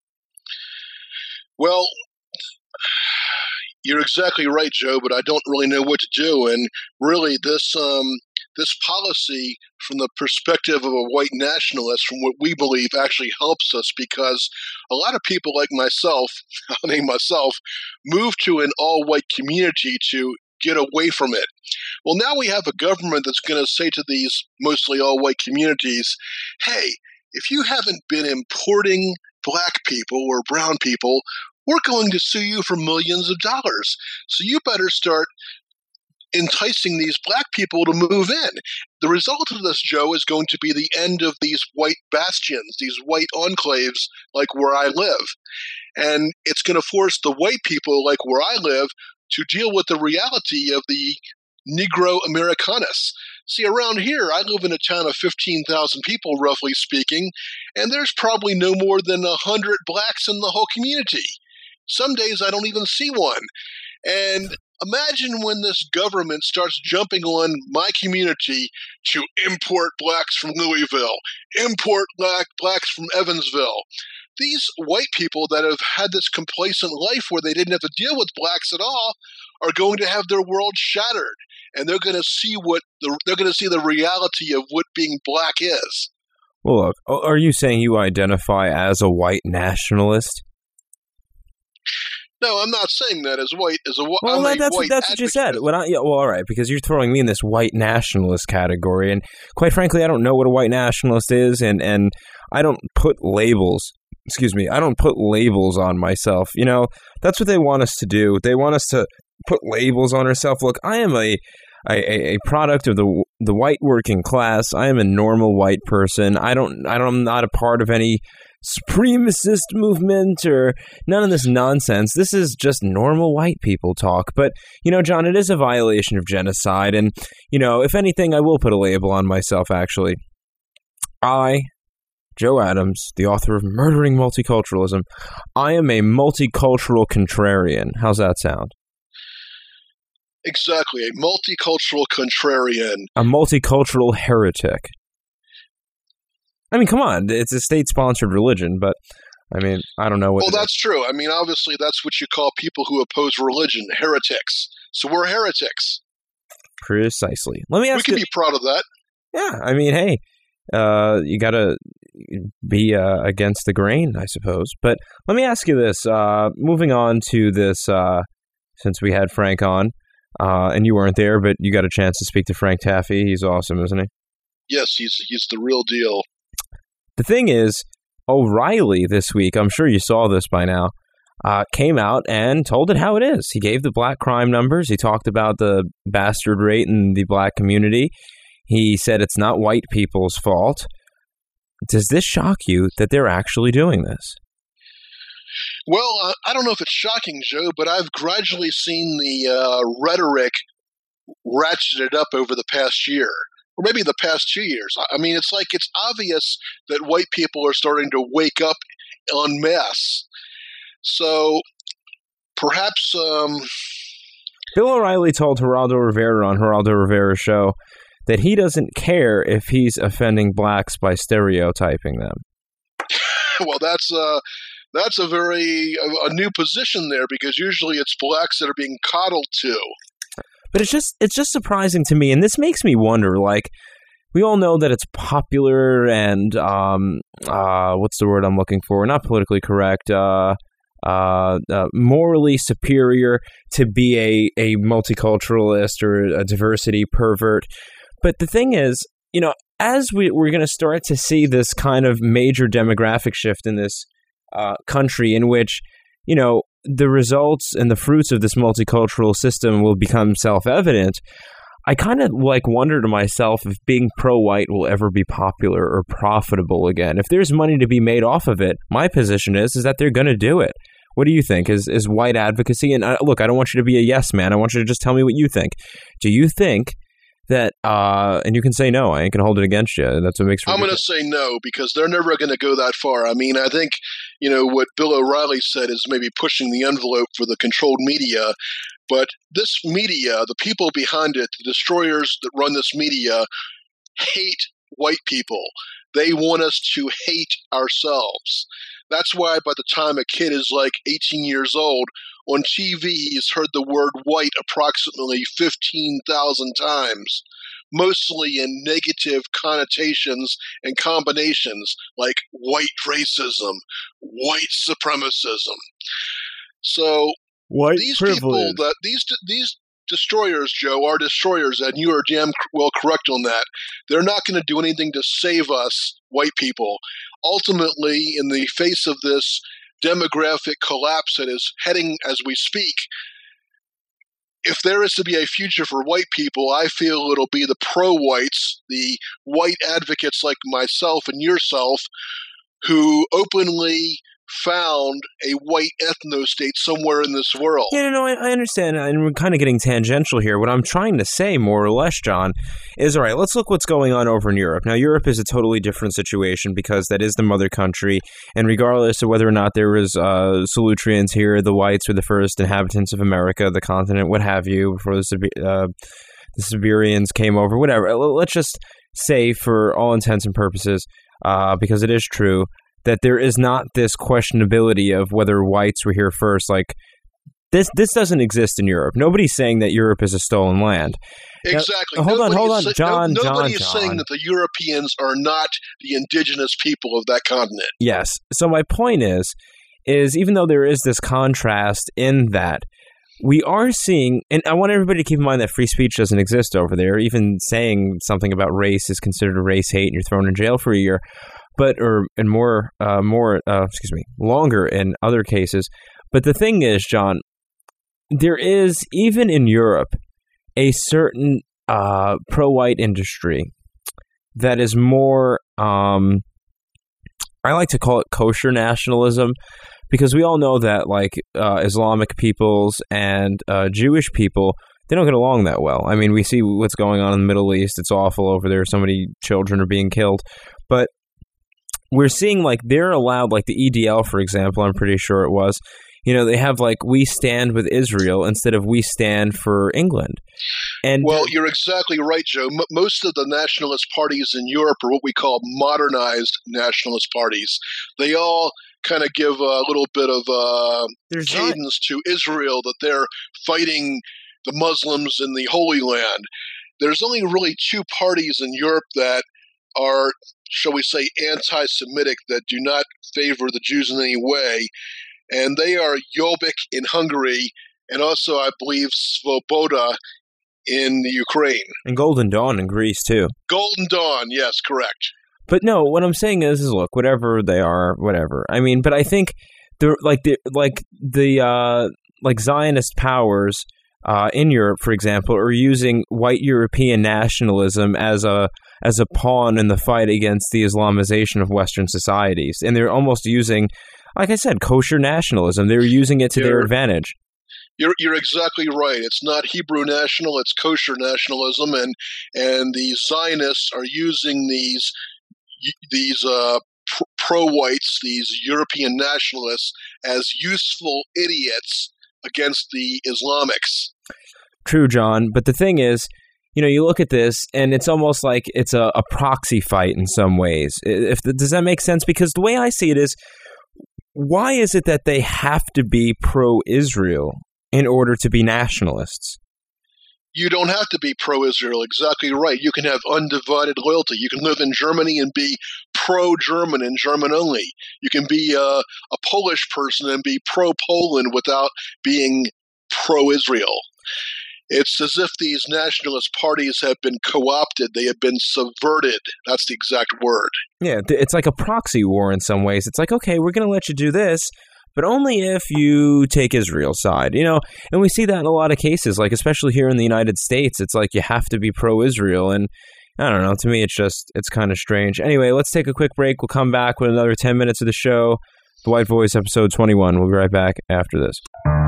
Well, you're exactly right, Joe, but I don't really know what to do. And really, this um, this policy, from the perspective of a white nationalist, from what we believe, actually helps us, because a lot of people like myself, I'll name myself, move to an all-white community to get away from it. Well, now we have a government that's going to say to these mostly all-white communities, hey, if you haven't been importing black people or brown people, we're going to sue you for millions of dollars. So you better start enticing these black people to move in. The result of this, Joe, is going to be the end of these white bastions, these white enclaves like where I live. And it's going to force the white people like where I live to deal with the reality of the Negro Americanus. See, around here, I live in a town of fifteen thousand people, roughly speaking, and there's probably no more than one hundred blacks in the whole community. Some days I don't even see one. And imagine when this government starts jumping on my community to import blacks from Louisville, import black blacks from Evansville. These white people that have had this complacent life where they didn't have to deal with blacks at all are going to have their world shattered, and they're going to see what the, they're going to see the reality of what being black is. Well, look, are you saying you identify as a white nationalist? No, I'm not saying that as white as a, well, I'm that's a white that's what you said. When I, yeah, well, all right, because you're throwing me in this white nationalist category, and quite frankly, I don't know what a white nationalist is, and and I don't put labels. Excuse me, I don't put labels on myself. You know, that's what they want us to do. They want us to put labels on ourselves. Look, I am a a, a product of the the white working class. I am a normal white person. I don't. I don't. I'm not a part of any supremacist movement or none of this nonsense. This is just normal white people talk. But, you know, John, it is a violation of genocide. And, you know, if anything, I will put a label on myself, actually. I, Joe Adams, the author of Murdering Multiculturalism, I am a multicultural contrarian. How's that sound? Exactly. A multicultural contrarian. A multicultural heretic. I mean, come on. It's a state-sponsored religion, but, I mean, I don't know what... Well, that's true. I mean, obviously, that's what you call people who oppose religion, heretics. So we're heretics. Precisely. Let me ask We can you, be proud of that. Yeah, I mean, hey, uh, you got to be uh, against the grain, I suppose. But let me ask you this. Uh, moving on to this, uh, since we had Frank on, uh, and you weren't there, but you got a chance to speak to Frank Taffy. He's awesome, isn't he? Yes, he's he's the real deal. The thing is, O'Reilly this week, I'm sure you saw this by now, uh, came out and told it how it is. He gave the black crime numbers. He talked about the bastard rate in the black community. He said it's not white people's fault. Does this shock you that they're actually doing this? Well, uh, I don't know if it's shocking, Joe, but I've gradually seen the uh, rhetoric ratcheted up over the past year. Or maybe the past two years. I mean, it's like it's obvious that white people are starting to wake up en masse. So perhaps... Um, Bill O'Reilly told Geraldo Rivera on Geraldo Rivera's show that he doesn't care if he's offending blacks by stereotyping them. Well, that's, uh, that's a very a, a new position there, because usually it's blacks that are being coddled to. But it's just it's just surprising to me, and this makes me wonder, like, we all know that it's popular and, um, uh, what's the word I'm looking for? Not politically correct, uh, uh, uh, morally superior to be a, a multiculturalist or a diversity pervert. But the thing is, you know, as we, we're going to start to see this kind of major demographic shift in this uh, country in which, you know, the results and the fruits of this multicultural system will become self-evident, I kind of like wonder to myself if being pro-white will ever be popular or profitable again. If there's money to be made off of it, my position is is that they're going to do it. What do you think? Is is white advocacy? And uh, look, I don't want you to be a yes man. I want you to just tell me what you think. Do you think that, uh, and you can say no, I ain't going to hold it against you. That's what makes I'm going to say no, because they're never going to go that far. I mean, I think, you know, what Bill O'Reilly said is maybe pushing the envelope for the controlled media. But this media, the people behind it, the destroyers that run this media, hate white people. They want us to hate ourselves. That's why by the time a kid is like eighteen years old, on T V he's heard the word white approximately fifteen thousand times, mostly in negative connotations and combinations like white racism, white supremacism. So white these privilege. people, that these these destroyers, Joe, are destroyers, and you are damn well correct on that. They're not going to do anything to save us, white people. Ultimately, in the face of this demographic collapse that is heading as we speak, if there is to be a future for white people, I feel it'll be the pro-whites, the white advocates like myself and yourself, who openly found a white ethno-state somewhere in this world. Yeah, no, I, I understand, and we're kind of getting tangential here. What I'm trying to say, more or less, John, is, all right, let's look what's going on over in Europe. Now, Europe is a totally different situation because that is the mother country, and regardless of whether or not there was uh, Solutreans here, the whites were the first inhabitants of America, the continent, what have you, before the, uh, the Siberians came over, whatever. Let's just say, for all intents and purposes, uh, because it is true, that there is not this questionability of whether whites were here first. Like, this this doesn't exist in Europe. Nobody's saying that Europe is a stolen land. Exactly. Now, hold nobody on, hold on, is, John, no, John, Nobody is John. saying that the Europeans are not the indigenous people of that continent. Yes. So my point is, is even though there is this contrast in that, we are seeing, and I want everybody to keep in mind that free speech doesn't exist over there. Even saying something about race is considered a race hate and you're thrown in jail for a year. But, or, and more, uh, more, uh, excuse me, longer in other cases. But the thing is, John, there is, even in Europe, a certain uh, pro-white industry that is more, um, I like to call it kosher nationalism, because we all know that, like, uh, Islamic peoples and uh, Jewish people, they don't get along that well. I mean, we see what's going on in the Middle East. It's awful over there. So many children are being killed. But we're seeing, like, they're allowed, like the E D L, for example, I'm pretty sure it was, you know, they have, like, we stand with Israel instead of we stand for England. And well, you're exactly right, Joe. M- most of the nationalist parties in Europe are what we call modernized nationalist parties. They all kind of give a little bit of uh, cadence to Israel, that they're fighting the Muslims in the Holy Land. There's only really two parties in Europe that are, shall we say, anti-Semitic, that do not favor the Jews in any way, and they are Jobbik in Hungary, and also, I believe, Svoboda in the Ukraine. And Golden Dawn in Greece, too. Golden Dawn, yes, correct. But no, what I'm saying is, is look, whatever they are, whatever. I mean, but I think they're like the like the uh, like Zionist powers uh, in Europe, for example, are using white European nationalism as a as a pawn in the fight against the Islamization of Western societies, and they're almost using, like I said, kosher nationalism. They're using it to you're, their advantage. You're you're exactly right. It's not Hebrew national; it's kosher nationalism, and and the Zionists are using these. these uh, pr- pro-whites, these European nationalists, as useful idiots against the Islamics. True, John. But the thing is, you know, you look at this, and it's almost like it's a, a proxy fight in some ways. If the, does that make sense? Because the way I see it is, why is it that they have to be pro-Israel in order to be nationalists? You don't have to be pro-Israel, exactly right. You can have undivided loyalty. You can live in Germany and be pro-German and German only. You can be a, a Polish person and be pro-Poland without being pro-Israel. It's as if these nationalist parties have been co-opted. They have been subverted. That's the exact word. Yeah, it's like a proxy war in some ways. It's like, okay, we're going to let you do this, but only if you take Israel's side, you know, and we see that in a lot of cases, like especially here in the United States, it's like you have to be pro-Israel, and I don't know, to me it's just, it's kind of strange. Anyway, let's take a quick break. We'll come back with another ten minutes of the show, The White Voice, episode twenty-one. We'll be right back after this.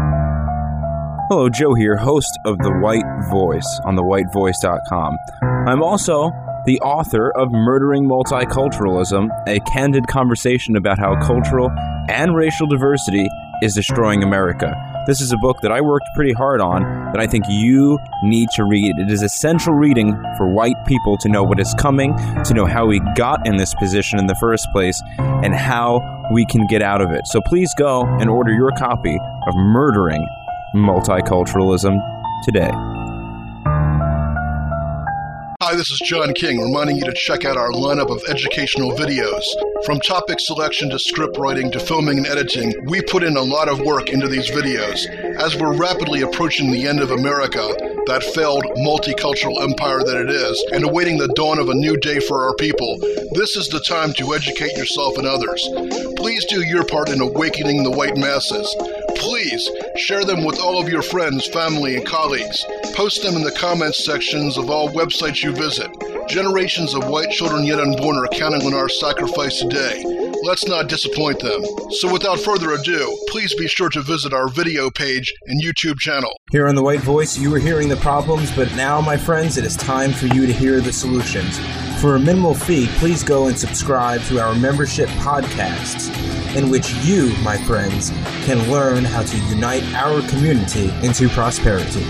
Hello, Joe here, host of The White Voice on the white voice dot com. I'm also the author of Murdering Multiculturalism, a candid conversation about how cultural and racial diversity is destroying America. This is a book that I worked pretty hard on that I think you need to read. It is essential reading for white people to know what is coming, to know how we got in this position in the first place, and how we can get out of it. So please go and order your copy of Murdering Multiculturalism today. Hi, this is John King, reminding you to check out our lineup of educational videos. From topic selection to script writing to filming and editing, we put in a lot of work into these videos. As we're rapidly approaching the end of America, that failed multicultural empire that it is, and awaiting the dawn of a new day for our people, this is the time to educate yourself and others. Please do your part in awakening the white masses. Please share them with all of your friends, family, and colleagues. Post them in the comments sections of all websites you visit. Generations of white children yet unborn are counting on our sacrifice today. Let's not disappoint them. So without further ado, please be sure to visit our video page and YouTube channel. Here on The White Voice, you were hearing the problems, but now, my friends, it is time for you to hear the solutions. For a minimal fee, please go and subscribe to our membership podcasts, in which you, my friends, can learn how to unite our community into prosperity.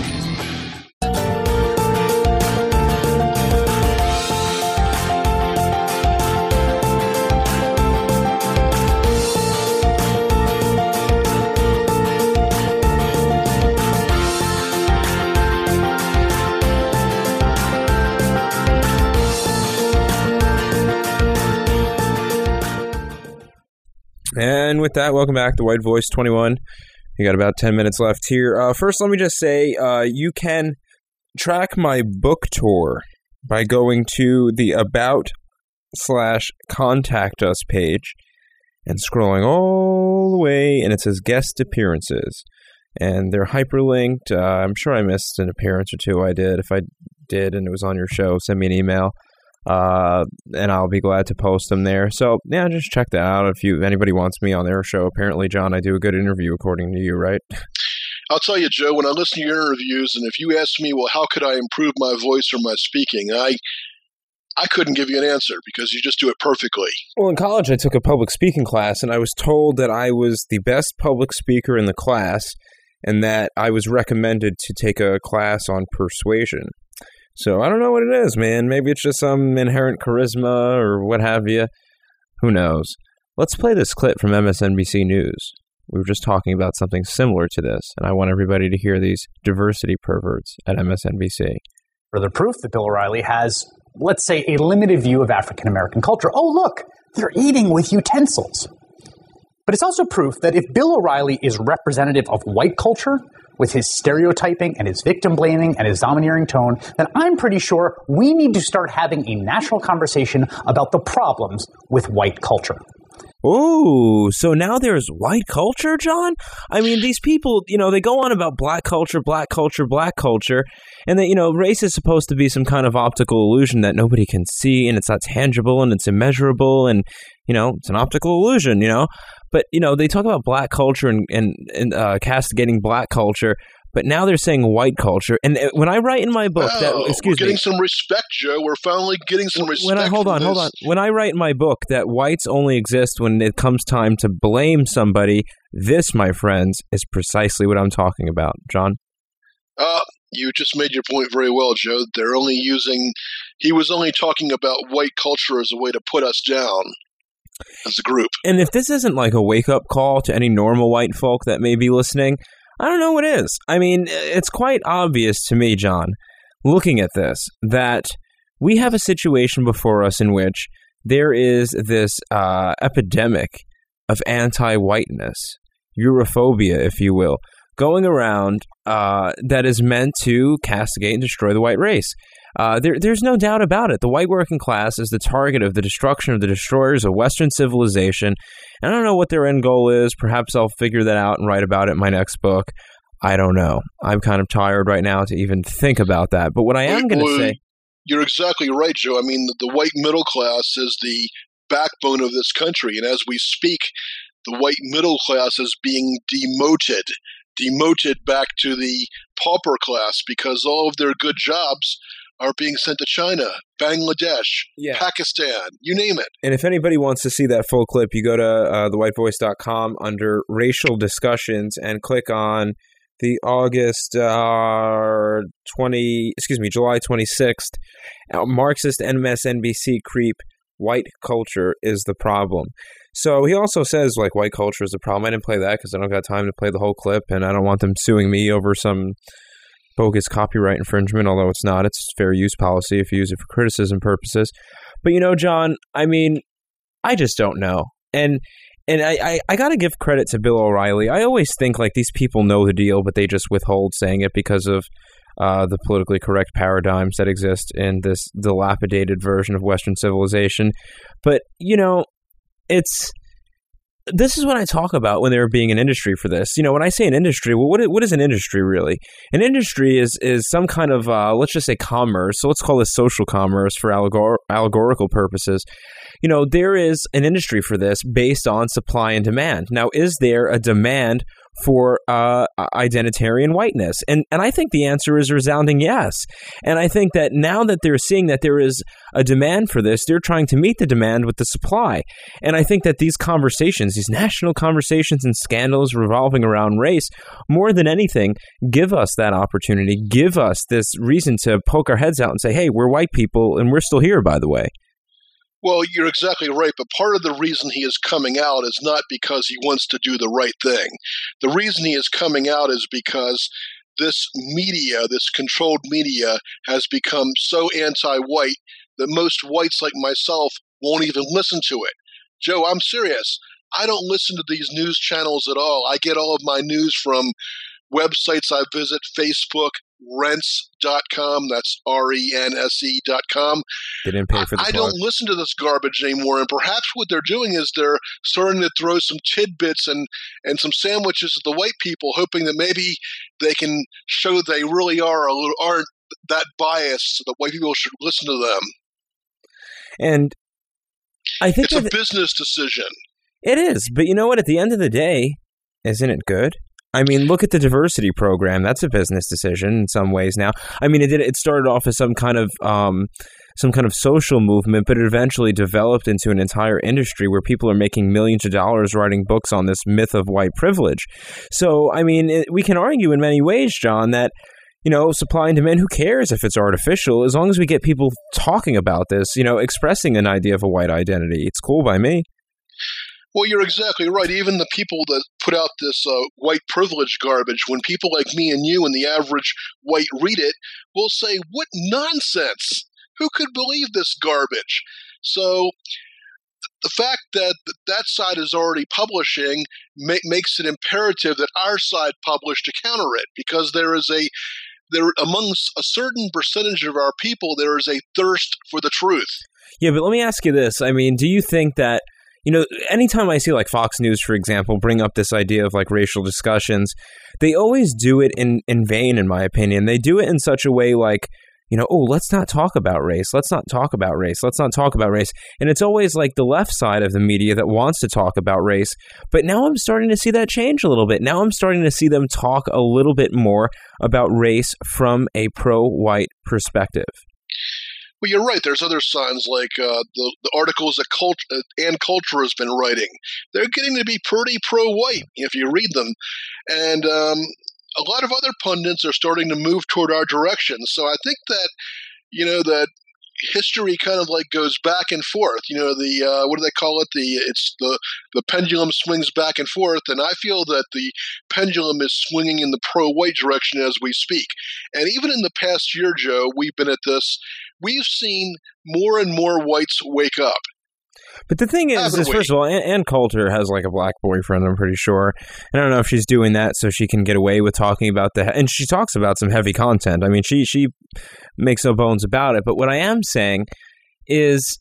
And with that, welcome back to White Voice twenty-one. You got about ten minutes left here. Uh, first, let me just say, uh, you can track my book tour by going to the About slash Contact Us page and scrolling all the way, and it says Guest Appearances. And they're hyperlinked. Uh, I'm sure I missed an appearance or two I did. If I did and it was on your show, send me an email. Uh, and I'll be glad to post them there. So, yeah, just check that out if you if anybody wants me on their show. Apparently, John, I do a good interview, according to you, right? I'll tell you, Joe, when I listen to your interviews, and if you ask me, well, how could I improve my voice or my speaking, I I couldn't give you an answer because you just do it perfectly. Well, in college, I took a public speaking class, and I was told that I was the best public speaker in the class, and that I was recommended to take a class on persuasion. So I don't know what it is, man. Maybe it's just some inherent charisma or what have you. Who knows? Let's play this clip from M S N B C News. We were just talking about something similar to this, and I want everybody to hear these diversity perverts at M S N B C. Further proof that Bill O'Reilly has, let's say, a limited view of African-American culture. Oh, look, they're eating with utensils. But it's also proof that if Bill O'Reilly is representative of white culture, with his stereotyping and his victim blaming and his domineering tone, then I'm pretty sure we need to start having a national conversation about the problems with white culture. Oh, so now there's white culture, John? I mean, these people, you know, they go on about black culture, black culture, black culture, and that, you know, race is supposed to be some kind of optical illusion that nobody can see, and it's not tangible, and it's immeasurable, and, you know, it's an optical illusion, you know? But, you know, they talk about black culture and, and, and uh, castigating black culture, but now they're saying white culture. And when I write in my book oh, that, excuse we're getting me, some respect, Joe. We're finally getting some respect. When I, hold on, this. hold on. When I write in my book that whites only exist when it comes time to blame somebody, this, my friends, is precisely what I'm talking about. John? Uh, you just made your point very well, Joe. They're only using, he was only talking about white culture as a way to put us down as a group. And if this isn't like a wake-up call to any normal white folk that may be listening, I don't know what is. I mean, it's quite obvious to me, John, looking at this, that we have a situation before us in which there is this uh, epidemic of anti-whiteness, Europhobia, if you will, going around uh, that is meant to castigate and destroy the white race. Uh, there, there's no doubt about it. The white working class is the target of the destruction of the destroyers of Western civilization. And I don't know what their end goal is. Perhaps I'll figure that out and write about it in my next book. I don't know. I'm kind of tired right now to even think about that. But what I am going to say... You're exactly right, Joe. I mean, the, the white middle class is the backbone of this country. And as we speak, the white middle class is being demoted, demoted back to the pauper class because all of their good jobs are being sent to China, Bangladesh, yeah. Pakistan, you name it. And if anybody wants to see that full clip, you go to uh, the white voice dot com under racial discussions and click on the August uh, twenty, excuse me, July twenty-sixth, uh, Marxist M S N B C creep, white culture is the problem. So he also says, like, white culture is the problem. I didn't play that because I don't got time to play the whole clip, and I don't want them suing me over some bogus copyright infringement, although it's not. It's fair use policy if you use it for criticism purposes. But, you know, John, I mean, I just don't know. And and I, I, I got to give credit to Bill O'Reilly. I always think, like, these people know the deal, but they just withhold saying it because of uh, the politically correct paradigms that exist in this dilapidated version of Western civilization. But, you know, it's this is what I talk about when there being an industry for this. You know, when I say an industry, well, what is, what is an industry really? An industry is is some kind of, uh, let's just say commerce. So let's call this social commerce for allegor- allegorical purposes. You know, there is an industry for this based on supply and demand. Now, is there a demand for uh, identitarian whiteness? And and I think the answer is a resounding yes. And I think that now that they're seeing that there is a demand for this, they're trying to meet the demand with the supply. And I think that these conversations, these national conversations and scandals revolving around race, more than anything, give us that opportunity, give us this reason to poke our heads out and say, hey, we're white people and we're still here, by the way. Well, you're exactly right, but part of the reason he is coming out is not because he wants to do the right thing. The reason he is coming out is because this media, this controlled media, has become so anti-white that most whites like myself won't even listen to it. Joe, I'm serious. I don't listen to these news channels at all. I get all of my news from websites I visit, Facebook, rents dot com, that's R E N S E dot com. They didn't pay for the I, I don't listen to this garbage anymore, and perhaps what they're doing is they're starting to throw some tidbits and, and some sandwiches at the white people, hoping that maybe they can show they really are a little, aren't that biased so that white people should listen to them. And I think it's a business decision. It is, but you know what? At the end of the day, isn't it good? I mean, look at the diversity program. That's a business decision in some ways now. I mean, it did. It started off as some kind of um, some kind of social movement, but it eventually developed into an entire industry where people are making millions of dollars writing books on this myth of white privilege. So, I mean, it, we can argue in many ways, John, that, you know, supply and demand, who cares if it's artificial, as long as we get people talking about this, you know, expressing an idea of a white identity. It's cool by me. Well, you're exactly right. Even the people that put out this uh, white privilege garbage, when people like me and you and the average white read it, will say, what nonsense? Who could believe this garbage? So the fact that that side is already publishing ma- makes it imperative that our side publish to counter it, because there is a there amongst a certain percentage of our people, there is a thirst for the truth. Yeah, but let me ask you this. I mean, do you think that, you know, anytime I see like Fox News, for example, bring up this idea of like racial discussions, they always do it in, in vain, in my opinion. They do it in such a way like, you know, oh, let's not talk about race. Let's not talk about race. Let's not talk about race. And it's always like the left side of the media that wants to talk about race. But now I'm starting to see that change a little bit. Now I'm starting to see them talk a little bit more about race from a pro-white perspective. Well, you're right. There's other signs like uh, the, the articles that Cult- uh, Ann Coulter has been writing. They're getting to be pretty pro-white if you read them. And um, a lot of other pundits are starting to move toward our direction. So I think that, you know, that history kind of like goes back and forth. You know, the uh, what do they call it? The it's the the pendulum swings back and forth, and I feel that the pendulum is swinging in the pro-white direction as we speak. And even in the past year, Joe, we've been at this. We've seen more and more whites wake up. But the thing is, is first of all, Ann, Ann Coulter has like a black boyfriend, I'm pretty sure. And I don't know if she's doing that so she can get away with talking about the... And she talks about some heavy content. I mean, she she makes no bones about it. But what I am saying is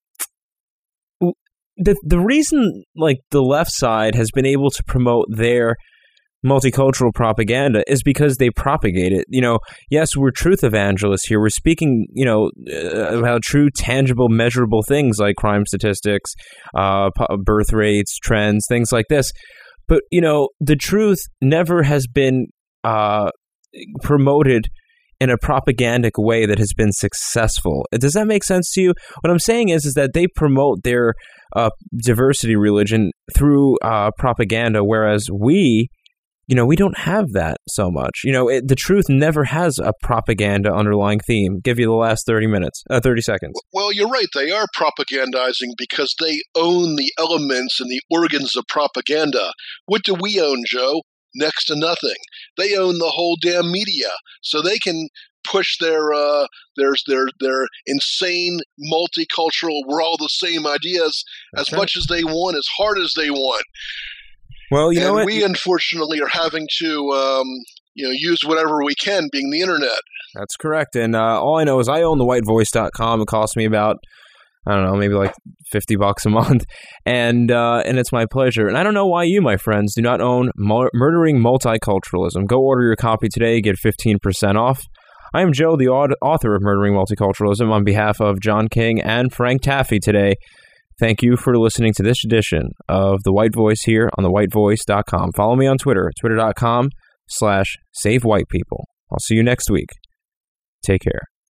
the the reason like the left side has been able to promote their multicultural propaganda is because they propagate it. You know, yes, we're truth evangelists here. We're speaking, you know, uh, about true, tangible, measurable things like crime statistics, uh, birth rates, trends, things like this. But, you know, the truth never has been uh, promoted in a propagandic way that has been successful. Does that make sense to you? What I'm saying is, is that they promote their uh, diversity religion through uh, propaganda, whereas we... You know, we don't have that so much. You know, it, the truth never has a propaganda underlying theme. Give you the last thirty minutes, uh, thirty seconds. Well, you're right. They are propagandizing because they own the elements and the organs of propaganda. What do we own, Joe? Next to nothing. They own the whole damn media, so they can push their uh, their their their insane multicultural, we're all the same ideas That's as right. much as they want, as hard as they want. Well, you and know what? we unfortunately are having to, um, you know, use whatever we can, being the internet. That's correct. And uh, all I know is I own the white voice dot com. It cost me about I don't know, maybe like fifty bucks a month. And uh, and it's my pleasure. And I don't know why you, my friends, do not own Mur- Murdering Multiculturalism. Go order your copy today, get fifteen percent off. I am Joe, the author of Murdering Multiculturalism, on behalf of John King and Frank Taffy today. Thank you for listening to this edition of The White Voice here on the white voice dot com. Follow me on Twitter, twitter dot com slash save white people. I'll see you next week. Take care.